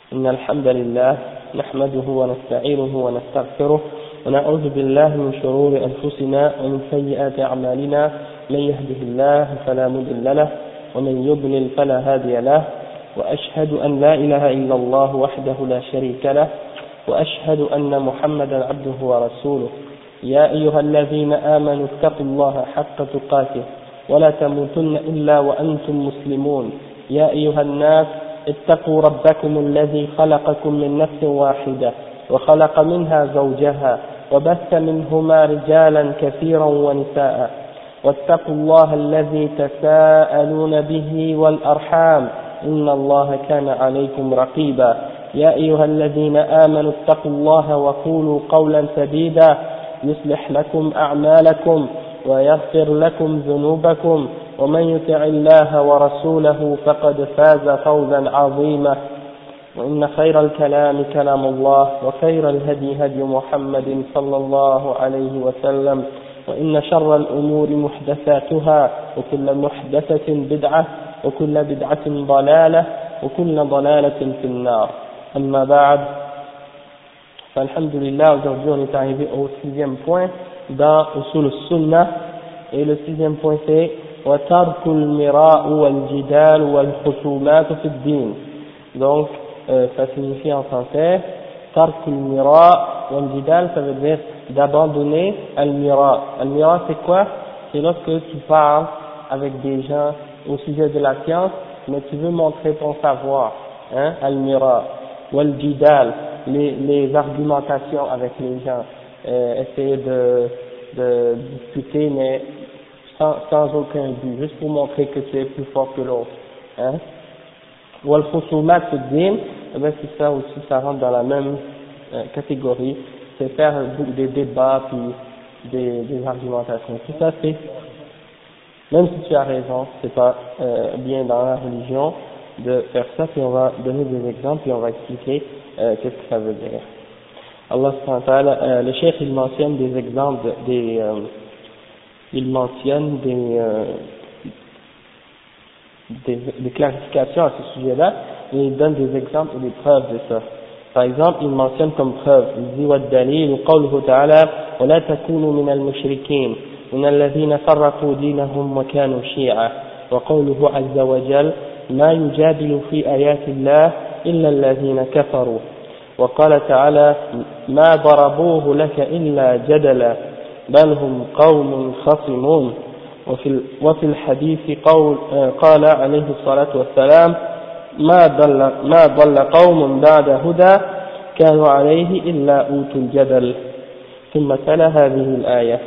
إن الحمد لله نحمده ونستعينه ونستغفره ونعوذ بالله من شرور أنفسنا ومن سيئات أعمالنا من يهده الله فلا مضل له ومن يضلل فلا هادي له وأشهد أن لا إله إلا الله وحده لا شريك له وأشهد أن محمدا عبده ورسوله يا أيها الذين آمنوا اتقوا الله حق تقاته ولا تموتن إلا وأنتم مسلمون يا أيها الناس اتقوا ربكم الذي خلقكم من نفس واحدة وخلق منها زوجها وبث منهما رجالا كثيرا ونساء واتقوا الله الذي تساءلون به والأرحام إن الله كان عليكم رقيبا يا أيها الذين آمنوا اتقوا الله وقولوا قولا سديدا يصلح لكم أعمالكم ويغفر لكم ذنوبكم ومن يطع الله ورسوله فقد فاز فوزا عظيما وإن خير الكلام كلام الله وخير الهدي هدي محمد صلى الله عليه وسلم وإن شر الأمور محدثاتها وكل محدثة بدعة وكل بدعة ضلالة وكل ضلالة في النار أما بعد فالحمدلillah aujourd'hui on est arrivé au sixième point dans Usul al-Sunnah et le sixième point c'est وَتَرْكُ الْمِرَاءُ وَالْجِدَالُ وَالْخُصُومَاتُ فِي الدِّينِ. Donc ça signifie en français تَرْكُ الْمِرَاءُ وَالْجِدَالُ, ça veut dire d'abandonner al-mira. Al-mira c'est quoi? C'est lorsque tu parles avec des gens au sujet de la science mais tu veux montrer ton savoir, hein, al-mira. Wal-jidal, les argumentations avec les gens, essayer de discuter mais sans aucun but, juste pour montrer que tu es plus fort que l'autre, hein. Wal-khusumat fi-d-din, ben c'est ça aussi, ça rentre dans la même catégorie, c'est faire des débats puis des argumentations. Tout ça c'est, même si tu as raison, c'est pas bien dans la religion de faire ça, puis on va donner des exemples et on va expliquer qu'est-ce que ça veut dire. Allah subhanahu wa ta'ala, le cheikh il mentionne des exemples, il mentionne des clarifications à ce sujet-là, et il donne des exemples et des preuves de ça. Par exemple, il mentionne comme preuve, il dit وَالدَّلِيلُ قَوْلُهُ تَعَالَى وَلَا تَكُونُوا مِنَ الْمُشْرِكِينَ مِنَ الَّذِينَ فَرَّقُوا دِينَهُمْ وَكَانُوا شِيَعًا وَقَوْلُهُ عَزَّ وَجَلَّ ما يجادل في آيات الله إلا الذين كفروا وقال تعالى ما ضربوه لك إلا جدلا بل هم قوم خصمون وفي الحديث قال عليه الصلاة والسلام ما ضل قوم بعد هدى كانوا عليه إلا أوتوا الجدل ثم تلا هذه الآية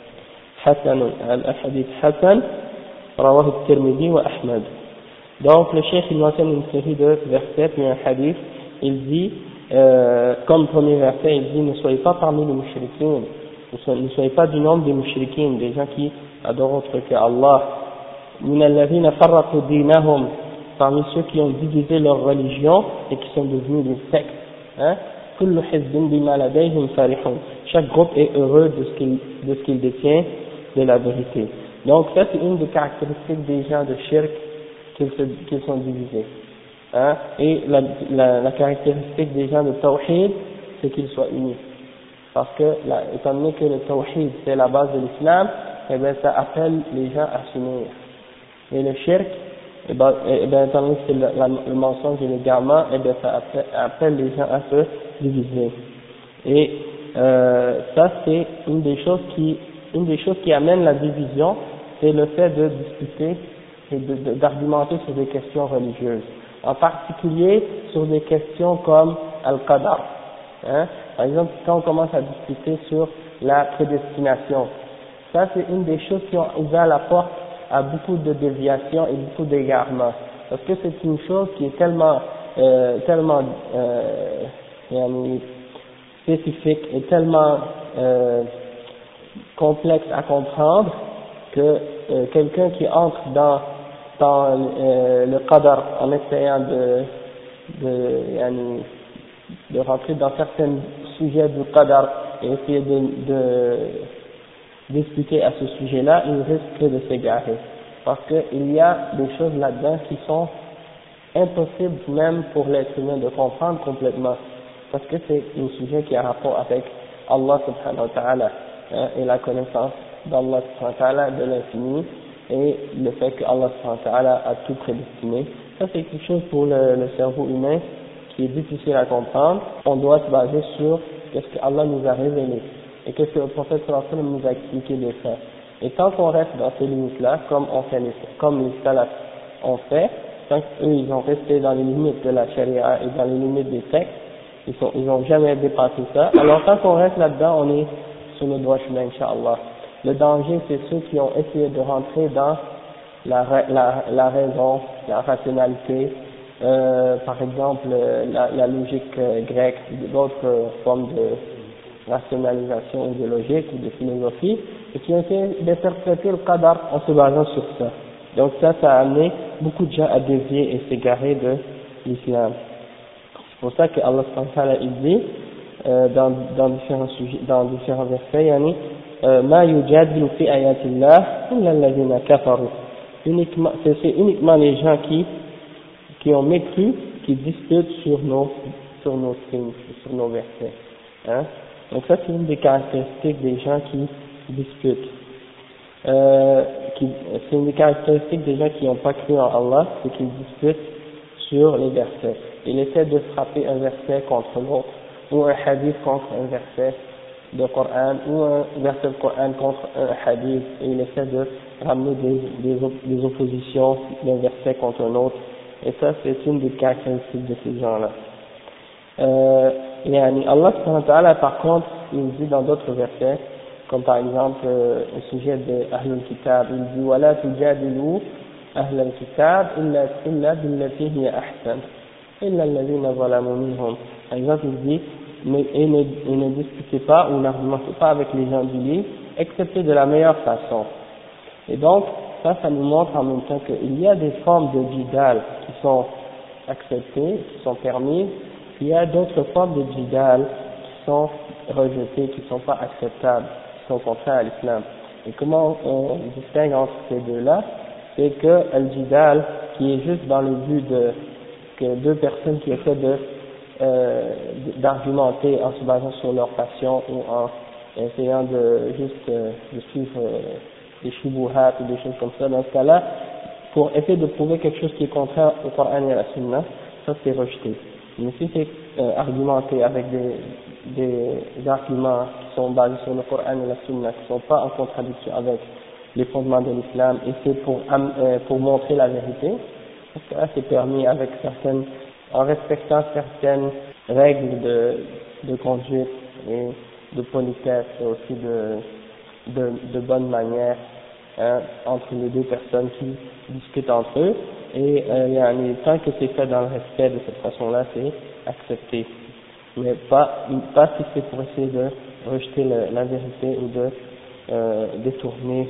حسن الحديث حسن رواه الترمذي وأحمد. Donc le cheikh il mentionne une série de versets puis un hadith, il dit comme premier verset il dit ne soyez pas parmi les mushrikines, ne soyez pas du nombre des mushrikines, des gens qui adorent autre que Allah, min alladhina farraqu dinahum, parmi ceux qui ont divisé leur religion et qui sont devenus des sectes, hein, kullu hizbin bima ladayhim farihun, chaque groupe est heureux de ce qu'il détient de la vérité. Donc ça c'est une des caractéristiques des gens de shirk, qu'ils sont divisés, hein? Et la caractéristique des gens de tawhid c'est qu'ils soient unis, parce que étant donné que le tawhid c'est la base de l'islam, et bien ça appelle les gens à s'unir, et le shirk et bien étant donné que c'est le mensonge et l'égarement, et bien ça appelle les gens à se diviser. Et ça c'est une des choses qui amène la division, c'est le fait de discuter et d'argumenter sur des questions religieuses, en particulier sur des questions comme Al-Qadar, hein. Par exemple, quand on commence à discuter sur la prédestination, ça c'est une des choses qui ont ouvert la porte à beaucoup de déviations et beaucoup d'égarements, parce que c'est une chose qui est tellement spécifique et tellement complexe à comprendre que quelqu'un qui entre dans le qadar en essayant de rentrer dans certains sujets du qadar et essayer de discuter à ce sujet-là, il risque de s'égarer, parce qu'il y a des choses là-dedans qui sont impossible même pour l'être humain de comprendre complètement, parce que c'est un sujet qui a rapport avec Allah subhanahu wa ta'ala, et la connaissance d'Allah subhanahu wa ta'ala de l'infini, et le fait que Allah subhanahu wa ta'ala a tout prédestiné. Ça c'est quelque chose pour le cerveau humain qui est difficile à comprendre. On doit se baser sur ce que Allah nous a révélé et qu'est-ce que le prophète sallallahu alayhi wa sallam nous a expliqué de faire. Et tant qu'on reste dans ces limites-là, comme les salafs ont fait, tant qu'eux ils ont resté dans les limites de la charia et dans les limites des textes, ils n'ont jamais dépassé ça. Alors tant qu'on reste là-dedans, on est sur le droit chemin, Inch'Allah. Le danger, c'est ceux qui ont essayé de rentrer dans la raison, la rationalité, par exemple la logique grecque, d'autres formes de rationalisation ou de logique ou de philosophie, et qui ont essayé d'interpréter le qadar en se basant sur ça. Donc ça a amené beaucoup de gens à dévier et s'égarer de l'islam. C'est pour ça que Allah subhanahu wa ta'ala il dit dans différents versets, yani ma yujadilu fi ayatillah illa alladhina kafaru. C'est uniquement les gens qui ont mécru, qui disputent sur nos signes, sur nos versets. Hein? Donc ça c'est une des caractéristiques des gens qui disputent. C'est une des caractéristiques des gens qui n'ont pas cru en Allah, c'est qu'ils disputent sur les versets. Ils essaient de frapper un verset contre l'autre, ou un hadith contre un verset de Coran, ou un verset de Coran contre un hadith, et ils essaient de ramener des oppositions d'un verset contre un autre. Et ça, c'est une des caractéristiques de ces gens-là. Allah subhanahu wa ta'ala, par contre, il dit dans d'autres versets, comme par exemple au sujet de Ahlul Kitab, il dit وَلَا تُجَادِلُوا أَهْلَ الْكِتَابِ إِلَّا بِالَّتِي هِيَ أَحْسَنُ إِلَّا الَّذِينَ ظَلَمُوا مِنْهُمْ. Par exemple, il dit ne discutez pas ou n'argumentez pas avec les gens du livre, excepté de la meilleure façon. Et donc, ça nous montre en même temps qu'il y a des formes de jidal qui sont acceptées, qui sont permises, il y a d'autres formes de jidal qui sont rejetées, qui ne sont pas acceptables, qui sont contraires à l'islam. Et comment on distingue entre ces deux-là? C'est que le jidal, qui est juste dans le but que deux personnes qui essaient d'argumenter en se basant sur leur passion ou en essayant de suivre des shubuhat ou des choses comme ça, dans ce cas-là, pour essayer de prouver quelque chose qui est contraire au Coran et à la Sunna, ça c'est rejeté. Mais si c'est argumenté avec des arguments qui sont basés sur le Coran et la Sunna, qui ne sont pas en contradiction avec les fondements de l'islam, et c'est pour montrer la vérité, parce que là c'est permis avec en respectant certaines règles de conduite et de politesse et aussi de bonne manière entre les deux personnes qui discutent entre eux, et tant que c'est fait dans le respect de cette façon-là, c'est accepté. Mais pas si c'est pour essayer de rejeter la vérité ou de détourner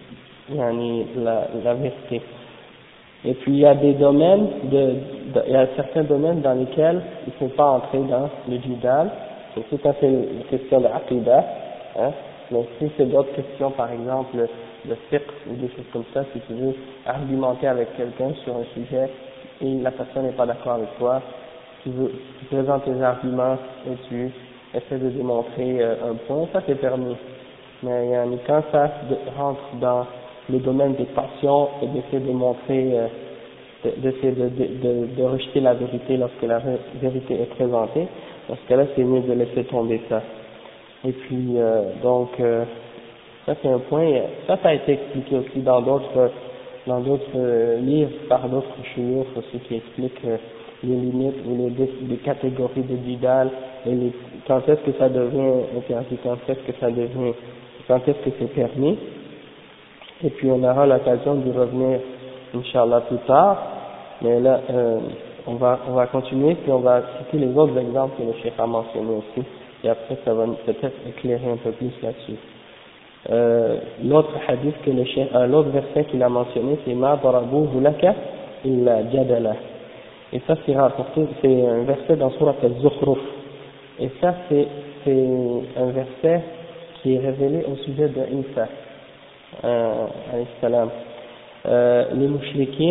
la vérité. Et puis il y a des domaines, il y a certains domaines dans lesquels il ne faut pas entrer dans le jidal, surtout quand c'est une question de aqidah, mais si c'est d'autres questions, par exemple le fiqh ou des choses comme ça, si tu veux argumenter avec quelqu'un sur un sujet et la personne n'est pas d'accord avec toi, tu présentes tes arguments et tu essaies de démontrer un point, ça c'est permis. Mais quand ça rentre dans le domaine des passions et d'essayer de montrer, d'essayer de rejeter la vérité lorsque la vérité est présentée, dans ce cas-là c'est mieux de laisser tomber ça. Et puis ça c'est un point, ça a été expliqué aussi dans d'autres livres par d'autres chouyours aussi qui expliquent les limites ou les catégories de jidal et quand est-ce que ça devient interdit, quand est-ce que c'est permis. Et puis on aura l'occasion d'y revenir Inch'Allah plus tard, mais là on va continuer puis on va citer les autres exemples que le cheikh a mentionnés aussi, et après ça va peut-être éclairer un peu plus là-dessus. L'autre hadith que l'autre verset qu'il a mentionné, c'est ma darabuhu laka illa jadala, et ça c'est rapporté, c'est un verset dans Surat al-Zukhruf, et ça c'est un verset qui est révélé au sujet de Isa alayhi salam. Les mouchriquines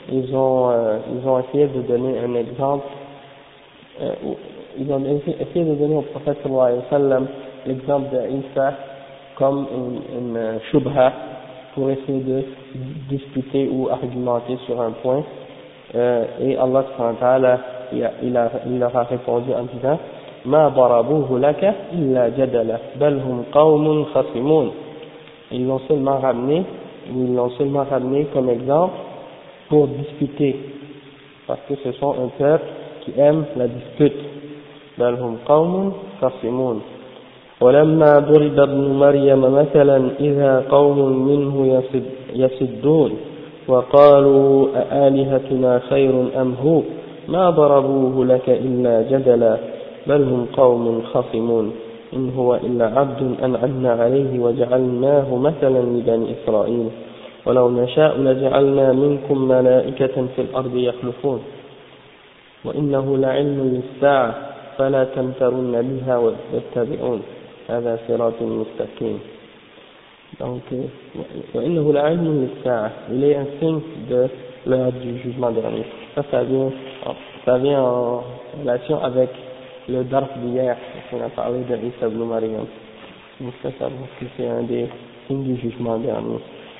ils ont essayé de donner un exemple, ils ont essayé de donner au prophète sallallahu alayhi wa sallam l'exemple d'Isa comme une shubha pour essayer de discuter ou argumenter sur un point, et Allah subhanahu wa ta'ala il leur a répondu en disant ما ضربوه لك إلا جدلا بل هم قوم خصمون. Ils l'ont seulement ramené comme exemple pour discuter, parce que ce sont un peuple qui aime la dispute. بل هم قوم خصمون. ولما ضرب ابن مريم مثلا إذا قوم منه يصدون وقالوا أآلهتنا خير أم هو ما ضربوه لك إلا جدلا بل هم قوم خصمون إن هو إلا عبد أنعمنا عليه وجعلناه مثلا لبني إسرائيل ولو نشاء لجعلنا منكم ملائكة في الأرض يخلفون وإنه لعلم للساعة فلا تمترن بها واتبعون هذا صراط مستقيم. Donc, وإنه لعلم للساعة, il est un signe de l'heure du jugement dernier. Ça vient en relation avec le dars d'hier, qu'on a parlé de Isa ibn Maryam. Donc ça montre que c'est un des signes du jugement dernier.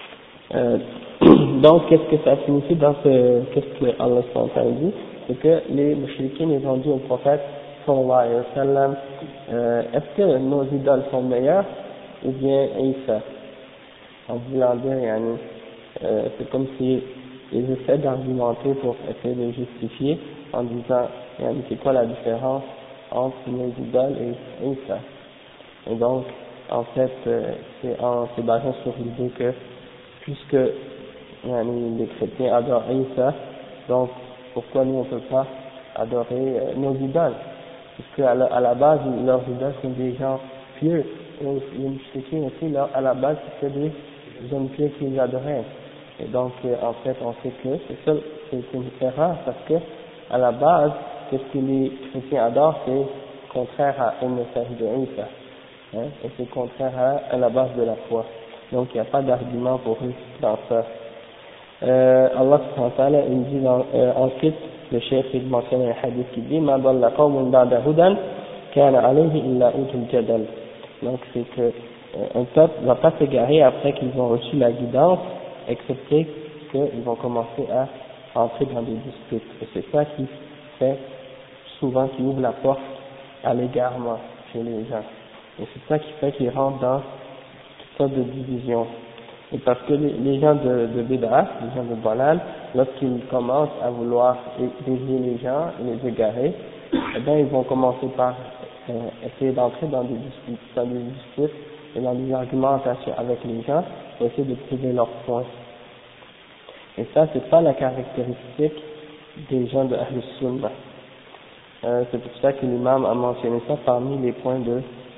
Donc qu'est-ce que ça signifie dans qu'est-ce que Allah dit? C'est que les mouchriquins ils ont dit au prophète sallallahu alayhi wa sallam, est-ce que nos idoles sont meilleures ou bien Isa? En voulant dire, c'est comme si ils essaient d'argumenter pour essayer de justifier en disant, c'est quoi la différence entre nos idoles et Isa? Et donc, en fait, c'est basé sur l'idée que, puisque les chrétiens adorent Isa, donc pourquoi nous on ne peut pas adorer nos idoles? Puisque à la base, leurs idoles sont des gens pieux, et les chrétiens aussi, à la base, c'était des hommes pieux qui les adoraient. Et donc, en fait, on sait que c'est une erreur parce que, à la base, ce que les chrétiens adorent, c'est contraire au message de Isa, et c'est contraire à la base de la foi. Donc, il n'y a pas d'argument pour eux dans ça. Allah subhanahu wa ta'ala, il dit ensuite, le cheikh il mentionne un hadith qui dit Ma dalla qawmun ba'da hudan kana alayhi illa utul jadal. Donc, c'est que un peuple ne va pas s'égarer après qu'ils ont reçu la guidance, excepté qu'ils vont commencer à entrer dans des disputes. Et c'est ça qui fait souvent qui ouvre la porte à l'égarement chez les gens. Et c'est ça qui fait qu'ils rentrent dans toutes sortes de divisions. Et parce que les gens de Bid'ah, les gens de Balal, lorsqu'ils commencent à vouloir dévier les gens et les égarer, eh bien ils vont commencer par essayer d'entrer dans des disputes et dans des argumentations avec les gens pour essayer de prouver leurs points. Et ça, c'est pas la caractéristique des gens de Ahl Sunnah. C'est pour ça que l'imam a mentionné ça parmi les points de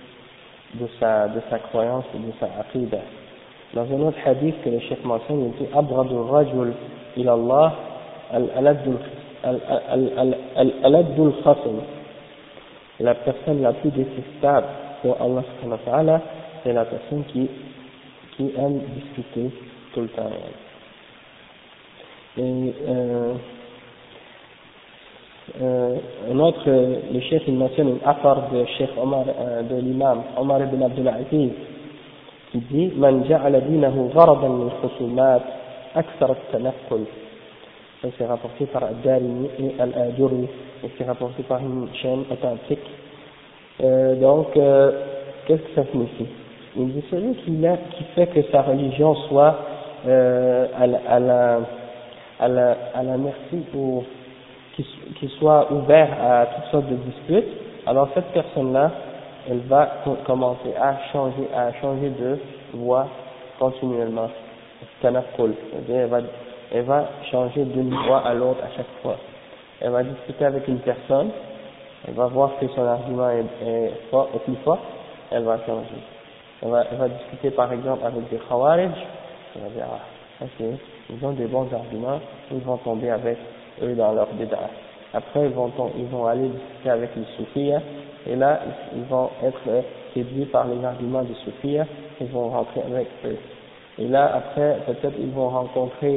sa croyance et de sa aqidah. Dans un autre hadith que le chef mentionne, il dit Abradu rajul ila Allah al-aladul khasm. La personne la plus détestable pour Allah subhanahu wa ta'ala, c'est la personne qui aime discuter tout le temps. Et un autre, le chef il mentionne une affaire de Cheikh Omar, de l'imam Omar ibn Abdul Aziz, qui dit Man ja'ala dinahu gharadan min khusumat akthar at-tanaqqul. Ça c'est rapporté par Al-Darimi et Al-Ajuri, et c'est rapporté par une chaîne authentique. Donc, qu'est-ce que ça signifie? Il dit celui qui fait que sa religion soit à la merci ou qui soit ouvert à toutes sortes de disputes, alors cette personne-là, elle va commencer à changer de voie continuellement. Tanaqul, c'est-à-dire elle va changer d'une voie à l'autre à chaque fois. Elle va discuter avec une personne, elle va voir que son argument est plus fort, elle va changer. Elle va discuter par exemple avec des Khawarij, elle va dire ils ont des bons arguments, ils vont tomber avec eux dans leur bid'ah. Après ils vont aller discuter avec les soufis, et là ils vont être séduits par les arguments des soufis, ils vont rentrer avec eux. Et là après peut-être ils vont rencontrer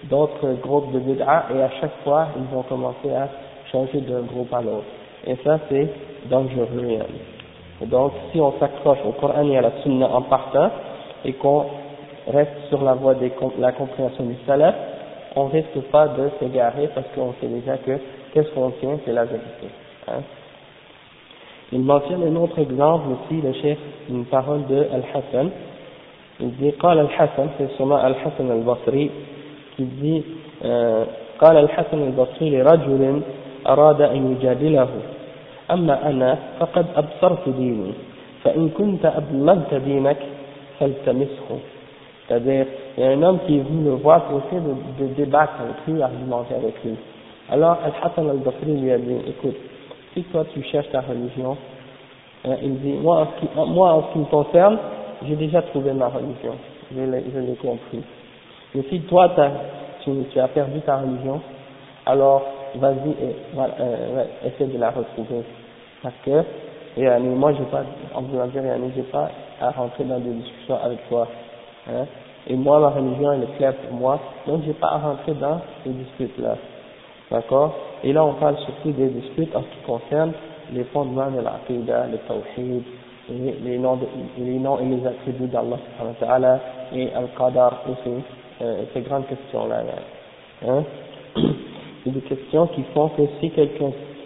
d'autres groupes de bid'a, et à chaque fois, ils vont commencer à changer d'un groupe à l'autre. Et ça, c'est dangereux. Et donc, si on s'accroche au Coran et à la Sunna en partant, et qu'on reste sur la voie de la compréhension du salaf, on risque pas de s'égarer parce qu'on sait déjà que qu'est-ce qu'on tient, c'est la vérité. Hein. Il mentionne un autre exemple aussi, le cheikh, une parole de Al-Hassan. Il dit, قال الحسن, c'est sûrement Al-Hassan al-Basri, qui dit, قال الحسن البصري لرجل أراد أن يجادله أما أنا فقد أبصرت ديني فإن كنت أبلغت دينك فالتمسه. C'est-à-dire, il y a un homme qui est venu le voir pour essayer de débattre avec lui, argumenter avec lui. Alors, Al-Hassan al-Basri lui a dit, écoute, si toi tu cherches ta religion, il dit, moi en ce qui me concerne, j'ai déjà trouvé ma religion, je l'ai compris. Mais si toi tu as perdu ta religion, alors vas-y et essaie de la retrouver. Parce que, moi j'ai pas, en voulant dire, j'ai pas à rentrer dans des discussions avec toi. Hein. Et moi, ma religion, elle est claire pour moi, donc j'ai pas à rentrer dans ces disputes-là. D'accord? Et là, on parle surtout des disputes en ce qui concerne les fondements de l'aqida, le tawhid, et les noms et les attributs d'Allah subhanahu wa ta'ala, et al-qadar, et ces grandes questions-là. Hein? C'est des questions qui font que si quelqu'un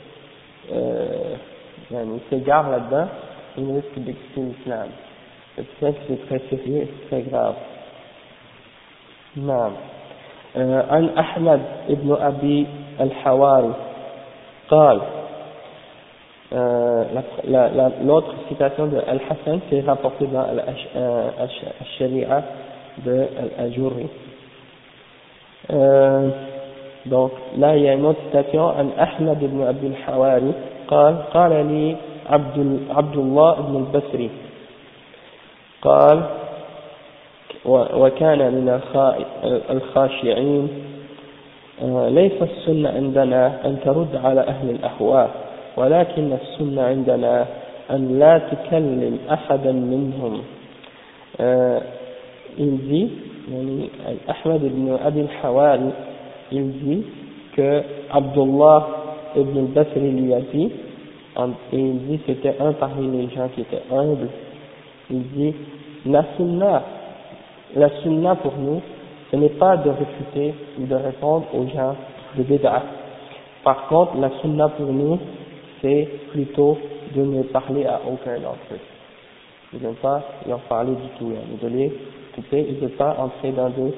s'égare là-dedans, il risque d'exciter l'islam. C'est pour ça que c'est très sérieux et très grave. نعم. عن أحمد ابن أبي الحواري قال l'autre citation de Al-Hassan c'est rapporté dans Al-Sharia de Al-Ajurri. Donc là il y a une autre citation عن أحمد ابن أبي الحواري قال لي عبد الله ابن البصري قال وكان من الخاشعين ليس السنة عندنا أن ترد على أهل الأهواء ولكن السنة عندنا أن لا تكلم أحدا منهم. Il dit, Ahmed ibn Abi al-Hawari, il dit que Abdullah ibn al-Basri lui a dit, et il dit c'était un parmi les gens qui étaient humbles, il dit la sunna pour nous, ce n'est pas de réfuter ou de répondre aux gens de bid'a. Par contre, la sunna pour nous, c'est plutôt de ne parler à aucun d'entre eux. Il ne veut pas leur parler du tout, de les couper, il ne veut pas entrer dans des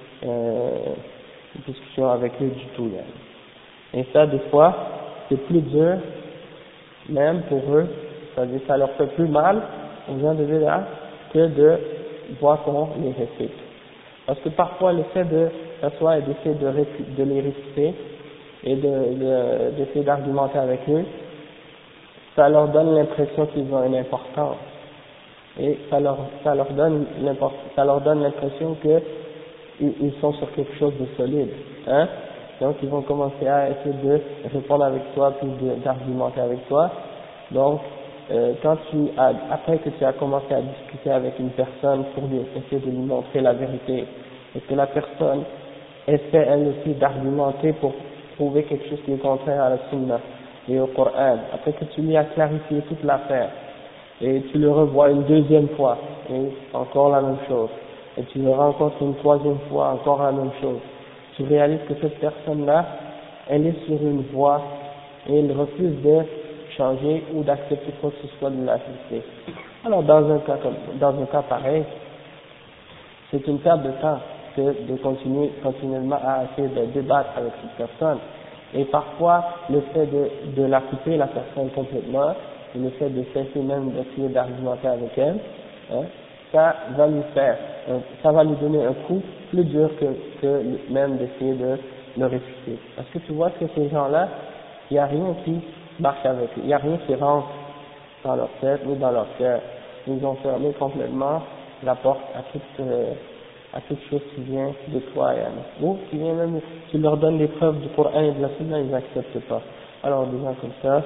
discussions avec eux du tout. Et ça, des fois, c'est plus dur, même pour eux, c'est-à-dire ça leur fait plus mal aux gens de bid'a que de voir qu'on les récite. Parce que parfois le fait de s'asseoir et d'essayer de les réciter et d'essayer d'argumenter avec eux, ça leur donne l'impression qu'ils ont une importance. Et ça leur donne l'impression qu'ils sont sur quelque chose de solide. Hein? Donc ils vont commencer à essayer de répondre avec toi, puis d'argumenter avec toi. Donc après que tu as commencé à discuter avec une personne pour essayer de lui montrer la vérité, et que la personne essaie elle aussi d'argumenter pour prouver quelque chose qui est contraire à la sunna et au Coran, après que tu lui as clarifié toute l'affaire, et tu le revois une deuxième fois, et encore la même chose, et tu le rencontres une troisième fois, encore la même chose, tu réalises que cette personne-là, elle est sur une voie, et elle refuse de changer ou d'accepter quoi que ce soit de la vérité. Alors dans un cas pareil, c'est une perte de temps que de continuer continuellement à essayer de débattre avec cette personne. Et parfois, le fait de la couper la personne complètement, et le fait de cesser même d'essayer d'argumenter avec elle, hein, ça va lui donner un coup plus dur que même d'essayer de le réfuter. Parce que tu vois que ces gens-là, il n'y a rien qui marche avec eux, il n'y a rien qui rentre dans leur tête ni dans leur cœur. Ils ont fermé complètement la porte à toute chose qui vient de toi, ou qui vient même, tu leur donnes des preuves du Coran et de la Sunna, ils n'acceptent pas. Alors des gens comme ça,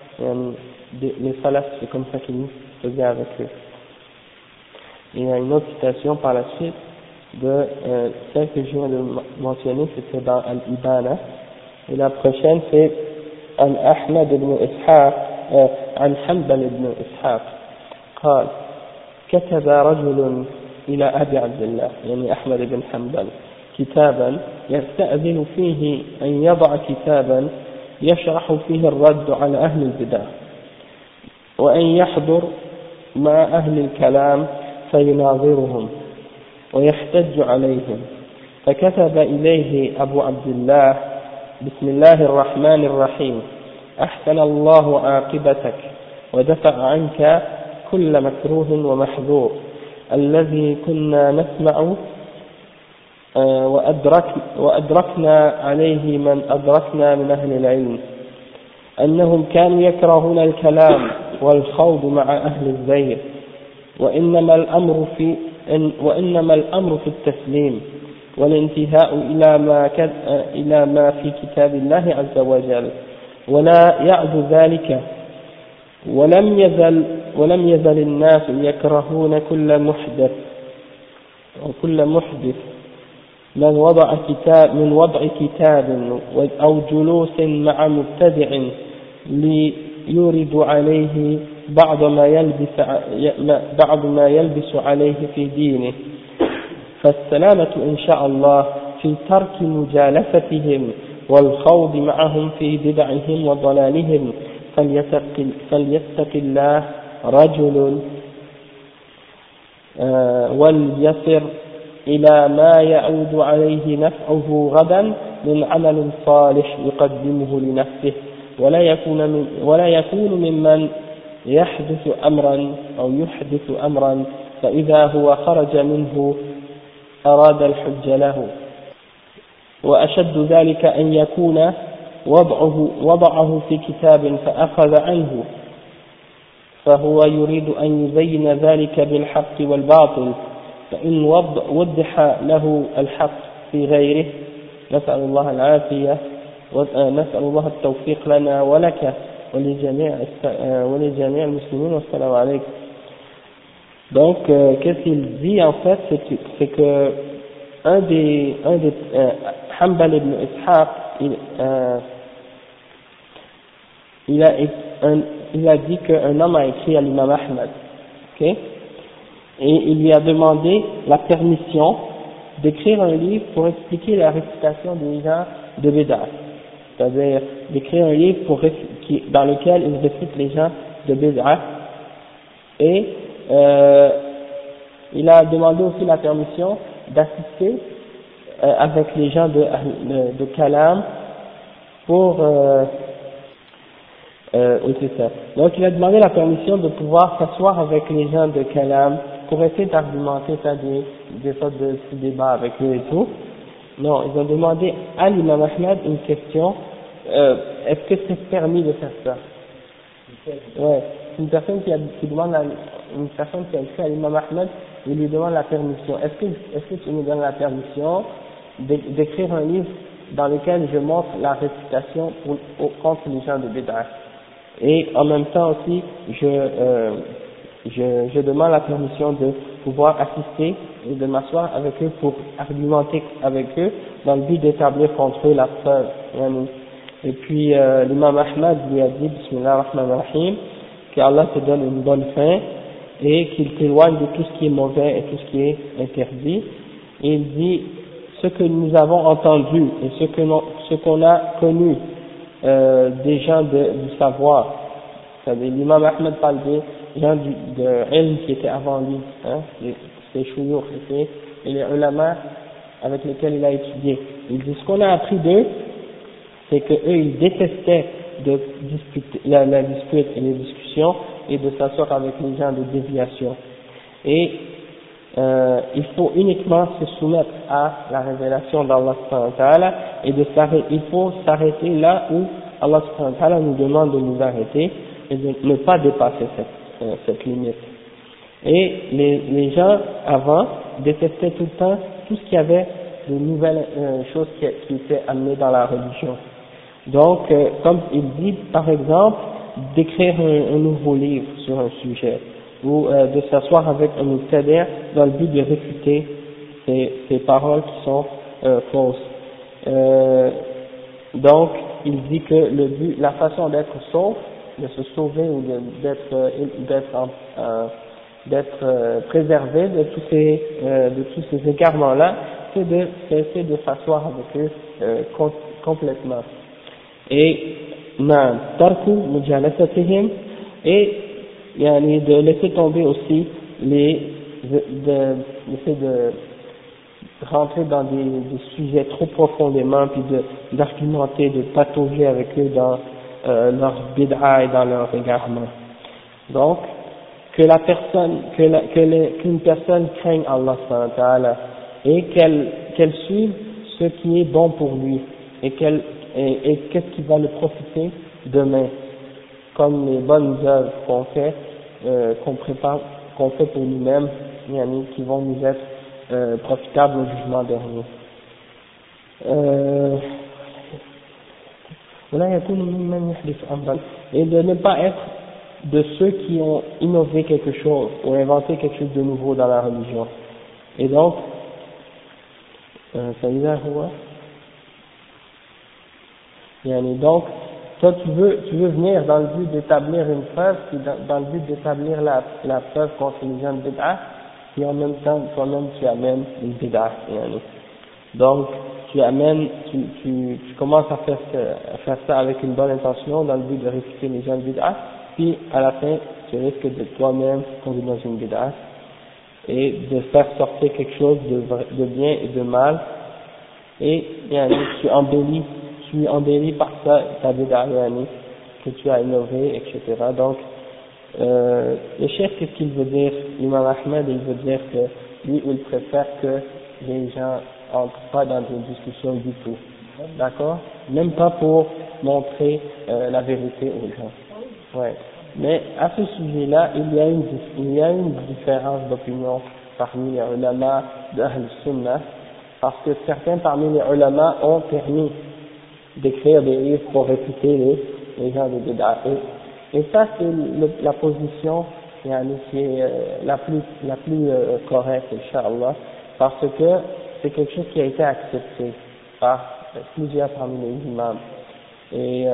les salafs, c'est comme ça qu'ils faisaient avec eux. Il y a une autre citation par la suite celle que je viens de mentionner, c'était dans Al-Ibana, et la prochaine c'est عن أحمد بن إسحاق عن حنبل بن إسحاق قال كتب رجل إلى أبي عبد الله يعني أحمد بن حنبل كتابا يستأذن فيه أن يضع كتابا يشرح فيه الرد على أهل البدع وأن يحضر مع أهل الكلام فيناظرهم ويحتج عليهم، فكتب إليه أبو عبد الله بسم الله الرحمن الرحيم أحسن الله عاقبتك ودفع عنك كل مكروه ومحذور الذي كنا نسمع وأدركنا عليه من أدركنا من أهل العلم أنهم كانوا يكرهون الكلام والخوض مع أهل الزيغ وإنما الأمر في التسليم والانتهاء إلى ما في كتاب الله عز وجل ولا يعد ذلك ولم يزل الناس يكرهون كل محدث من وضع كتاب أو جلوس مع مبتدع ليورد عليه بعض ما يلبس عليه في دينه، فالسلامة إن شاء الله في ترك مجالستهم والخوض معهم في بدعهم وضلالهم، فليتق الله رجل وليصر إلى ما يعود عليه نفعه غدا من عمل صالح يقدمه لنفسه ولا يكون ممن يحدث أمرا فإذا هو خرج منه أراد الحج له، وأشد ذلك أن يكون وضعه في كتاب فأخذ عنه فهو يريد أن يبين ذلك بالحق والباطل، فإن وضح له الحق في غيره نسأل الله العافية ونسأل الله التوفيق لنا ولك ولجميع المسلمين والسلام عليكم. Donc, qu'est-ce qu'il dit en fait, c'est que Hanbal ibn Ishaq, il a dit qu'un homme a écrit à l'imam Ahmad, ok, et il lui a demandé la permission d'écrire un livre pour expliquer la récitation des gens de Bid'ah, c'est-à-dire d'écrire un livre dans lequel il récite les gens de Bid'ah, et il a demandé aussi la permission d'assister avec les gens de Kalam pour oui c'est ça. Donc il a demandé la permission de pouvoir s'asseoir avec les gens de Kalam pour essayer d'argumenter, faire des sortes de petits débats avec eux et tout. Non, ils ont demandé à l'imam Ahmad une question, est-ce que c'est permis de faire ça? Ouais, une personne qui a écrit à l'imam Ahmad, il lui demande la permission. Est-ce que tu me donnes la permission d'écrire un livre dans lequel je montre la récitation contre les gens de Bid'ah? Et en même temps aussi, je demande la permission de pouvoir assister et de m'asseoir avec eux pour argumenter avec eux dans le but d'établir contre eux la preuve. Et puis l'imam Ahmad lui a dit Bismillah ar-Rahman ar-Rahim, qu'Allah te donne une bonne fin et qu'il t'éloigne de tout ce qui est mauvais et tout ce qui est interdit. Et il dit ce que nous avons entendu et ce qu'on a connu des gens du savoir. C'est-à-dire l'imam Ahmad parle des gens de ilm qui étaient avant lui, les shuyukh et les ulama avec lesquels il a étudié. Il dit ce qu'on a appris d'eux, c'est que eux ils détestaient la dispute et les discussions et de s'asseoir avec les gens de déviation. Et il faut uniquement se soumettre à la révélation d'Allah subhanahu wa ta'ala et il faut s'arrêter là où Allah subhanahu wa ta'ala nous demande de nous arrêter et de ne pas dépasser cette limite. Et les gens avant détestaient tout le temps tout ce qui avait de nouvelles choses qui étaient amenées dans la religion. Donc, comme il dit, par exemple, d'écrire un nouveau livre sur un sujet, ou de s'asseoir avec un mubtadi' dans le but de réfuter ces paroles qui sont fausses. Donc, il dit que le but, la façon d'être sauf, de se sauver ou d'être préservé de tous ces égarements-là, c'est de cesser de s'asseoir avec eux complètement. Et tarku mujalasatihim, et yani de laisser tomber aussi d'essayer de rentrer dans des sujets trop profondément, puis d'argumenter, de patauger avec eux dans leur bid'a et dans leur égarement. Donc, qu'une personne craigne Allah subhanahu wa ta'ala et qu'elle suive ce qui est bon pour lui et qu'est-ce qui va le profiter demain, comme les bonnes œuvres qu'on fait, qu'on fait pour nous-mêmes, qui vont nous être profitables au jugement dernier. Et de ne pas être de ceux qui ont innové quelque chose ou inventé quelque chose de nouveau dans la religion. Et donc, donc, toi tu veux venir dans le but d'établir une preuve, puis dans le but d'établir la preuve contre les gens de bid'a, puis en même temps toi-même tu amènes une bid'a. Donc tu commences à faire ça avec une bonne intention dans le but de réfuter les gens de bid'a, puis à la fin tu risques de toi-même tomber dans une bid'a et de faire sortir quelque chose de bien et de mal, et tu embellis par ça ta bid'a que tu as innové, etc. Donc le chef, qu'est-ce qu'il veut dire? L'imam Ahmed, il veut dire que lui, il préfère que les gens entrent pas dans des discussions du tout, d'accord? Même pas pour montrer la vérité aux gens. Ouais. Mais à ce sujet-là, il y a une différence d'opinion parmi les ulama d'Ahl Sunnah, parce que certains parmi les ulama ont permis d'écrire des livres pour réfuter les gens de bid'a. Et ça, c'est la position qui est la plus correcte, Inch'Allah, parce que c'est quelque chose qui a été accepté par plusieurs parmi les imams. Et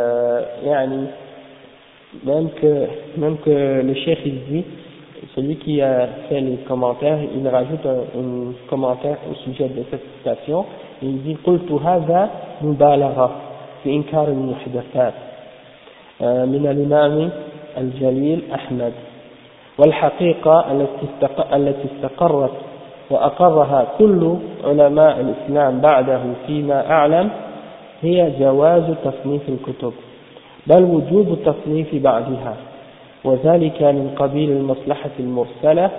même que le cheikh il dit, celui qui a fait les commentaires, il rajoute un commentaire au sujet de cette citation, il dit قلت هذا مبالغة في إنكار المحدثات من الإمام الجليل أحمد، والحقيقة التي استقرت وأقرها كل علماء الإسلام بعده فيما أعلم هي جواز تصنيف الكتب، بل وجوب تصنيف بعضها، وذلك من قبيل المصلحة المرسلة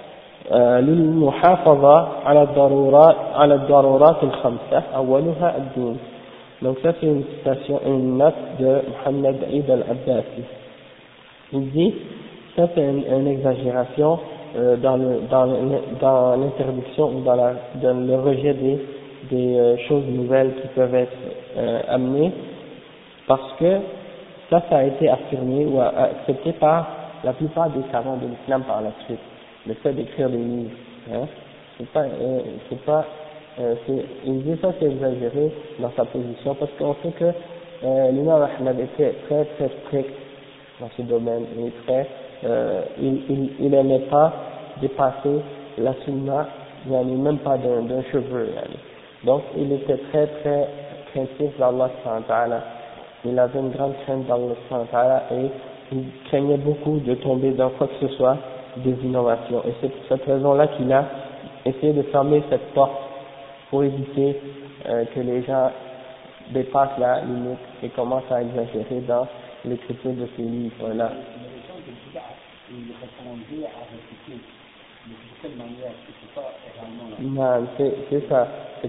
للمحافظة على الضرورات الخمسة أولها الدين. Donc ça c'est une citation, une note de Mohammed Eid al-Abbasi. Il dit, ça c'est une exagération dans l'interdiction ou dans le rejet des choses nouvelles qui peuvent être amenées, parce que ça a été affirmé ou accepté par la plupart des savants de l'islam par la suite, le fait d'écrire des livres. Il dit ça c'est exagéré dans sa position, parce qu'on sait que l'imam Ahmad était très très strict dans ce domaine, et il n'aimait pas dépasser la sunna, même pas d'un cheveu. Donc il était très très craintif d'Allah subhanahu wa ta'ala. Il avait une grande crainte d'Allah subhanahu wa ta'ala et il craignait beaucoup de tomber dans quoi que ce soit des innovations. Et c'est pour cette raison-là qu'il a essayé de fermer cette porte pour éviter que les gens dépassent la limite et commencent à exagérer dans l'écriture de ces livres-là. Non, c'est ça.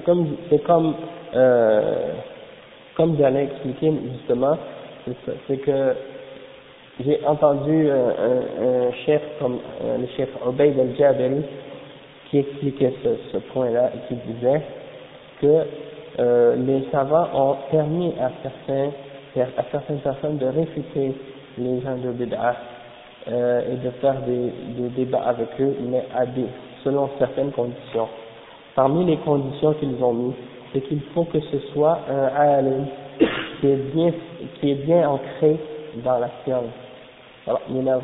Comme j'allais expliquer justement, c'est que j'ai entendu un chef comme le chef Ubayd al-Jabari qui expliquait ce point-là et qui disait que les savants ont permis à certaines personnes de réfuter les gens de bid'a et de faire des débats avec eux, mais selon certaines conditions. parmi les conditions qu'ils ont mis, c'est qu'il faut que ce soit un alim qui est bien ancré dans la science. Alors,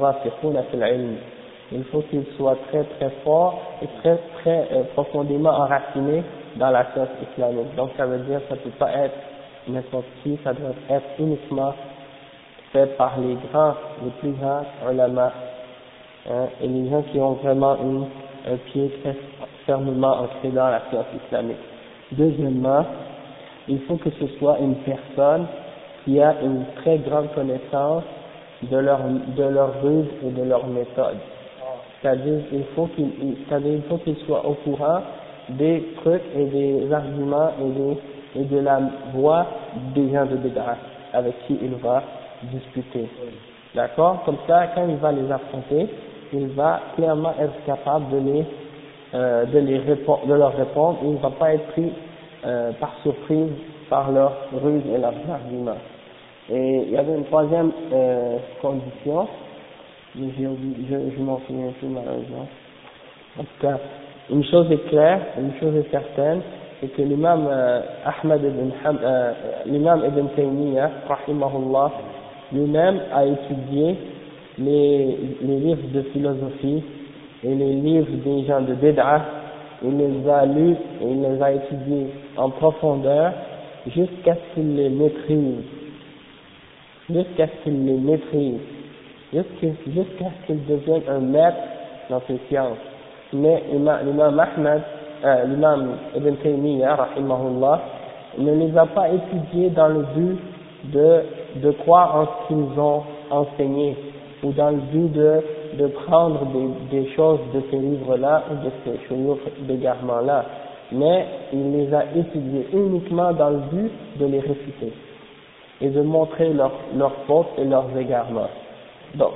il faut qu'il soit très très fort et très très profondément enraciné dans la science islamique. Donc ça veut dire que ça ne peut pas être n'importe qui, ça doit être uniquement fait par les plus grands ulama, et les gens qui ont vraiment un pied très fermement ancré dans la science islamique. Deuxièmement, il faut que ce soit une personne qui a une très grande connaissance de leur ruse et de leur méthode. C'est-à-dire, il faut qu'il soit au courant des trucs et des arguments et de la voix des gens de Bid'ah avec qui il va discuter. D'accord? Comme ça, quand il va les affronter, il va clairement être capable de leur répondre et il ne va pas être pris par surprise par leurs ruses et leurs arguments. Et il y avait une troisième condition, mais je m'en souviens plus malheureusement. En tout cas, une chose est claire, une chose est certaine, c'est que l'imam l'imam Ibn Taymiyyah, rahimahullah, lui-même a étudié les livres de philosophie et les livres des gens de Bid'ah, il les a lus et il les a étudiés en profondeur jusqu'à ce qu'il les maîtrise. Jusqu'à ce qu'il devienne un maître dans ces sciences. Mais l'imam Ibn Taymiyyah, rahimahullah, ne les a pas étudiés dans le but de croire en ce qu'ils ont enseigné, ou dans le but de prendre des choses de ces livres-là, ou de ces chouyours d'égarements-là, mais il les a étudiés uniquement dans le but de les réfuter et de montrer leurs fautes et leurs égarements. Donc,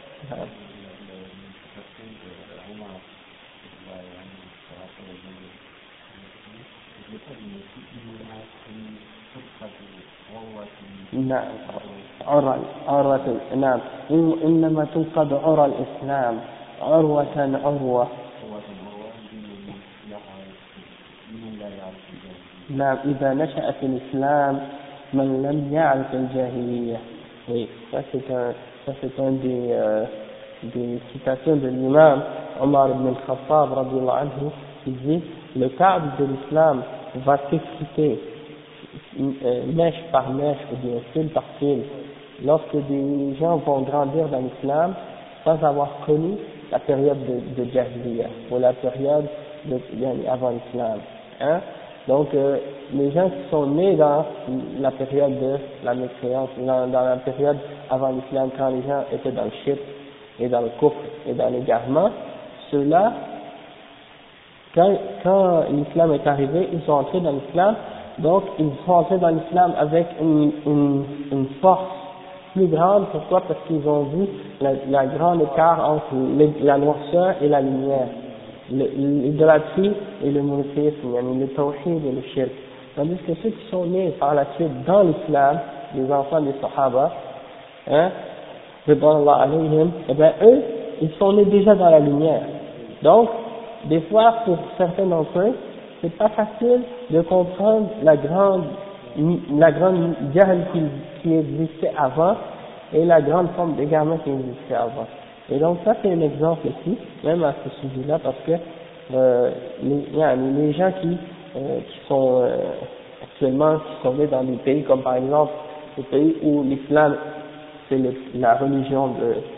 نعم نعم إنما تنقض عرى الإسلام عروة نعم إذا نشأ في الإسلام من لم يعرف الجاهلية. Oui, ça c'est un des citations de l'imam Omar ibn al-Khattab radiyallahu anhu, qui dit le cadre de l'islam va s'effriter mèche par mèche ou bien fil par fil lorsque des gens vont grandir dans l'islam sans avoir connu la période de Jahiliya ou la période avant l'islam, hein. Donc les gens qui sont nés dans la période de la mécréance, dans la période avant l'islam, quand les gens étaient dans le shirk et dans le kufr et dans l'égarement, ceux-là, quand l'islam est arrivé, ils sont entrés dans l'islam. Donc, ils sont entrés dans l'islam avec une force plus grande. Pourquoi? Parce qu'ils ont vu la grande écart entre la noirceur et la lumière, l'idolâtrie et le monothéisme, le tawhid et le shirk. Tandis que ceux qui sont nés par la suite dans l'islam, les enfants des Sahaba, hein, ridwanullah alayhim, eh bien eux, ils sont nés déjà dans la lumière. Donc, des fois, pour certains d'entre eux, c'est pas facile de comprendre la grande jahl qui existait avant et la grande forme d'égarement qui existait avant. Et donc ça c'est un exemple aussi, même à ce sujet-là, parce que les gens qui sont actuellement qui sont nés dans des pays comme par exemple des pays où l'islam c'est la religion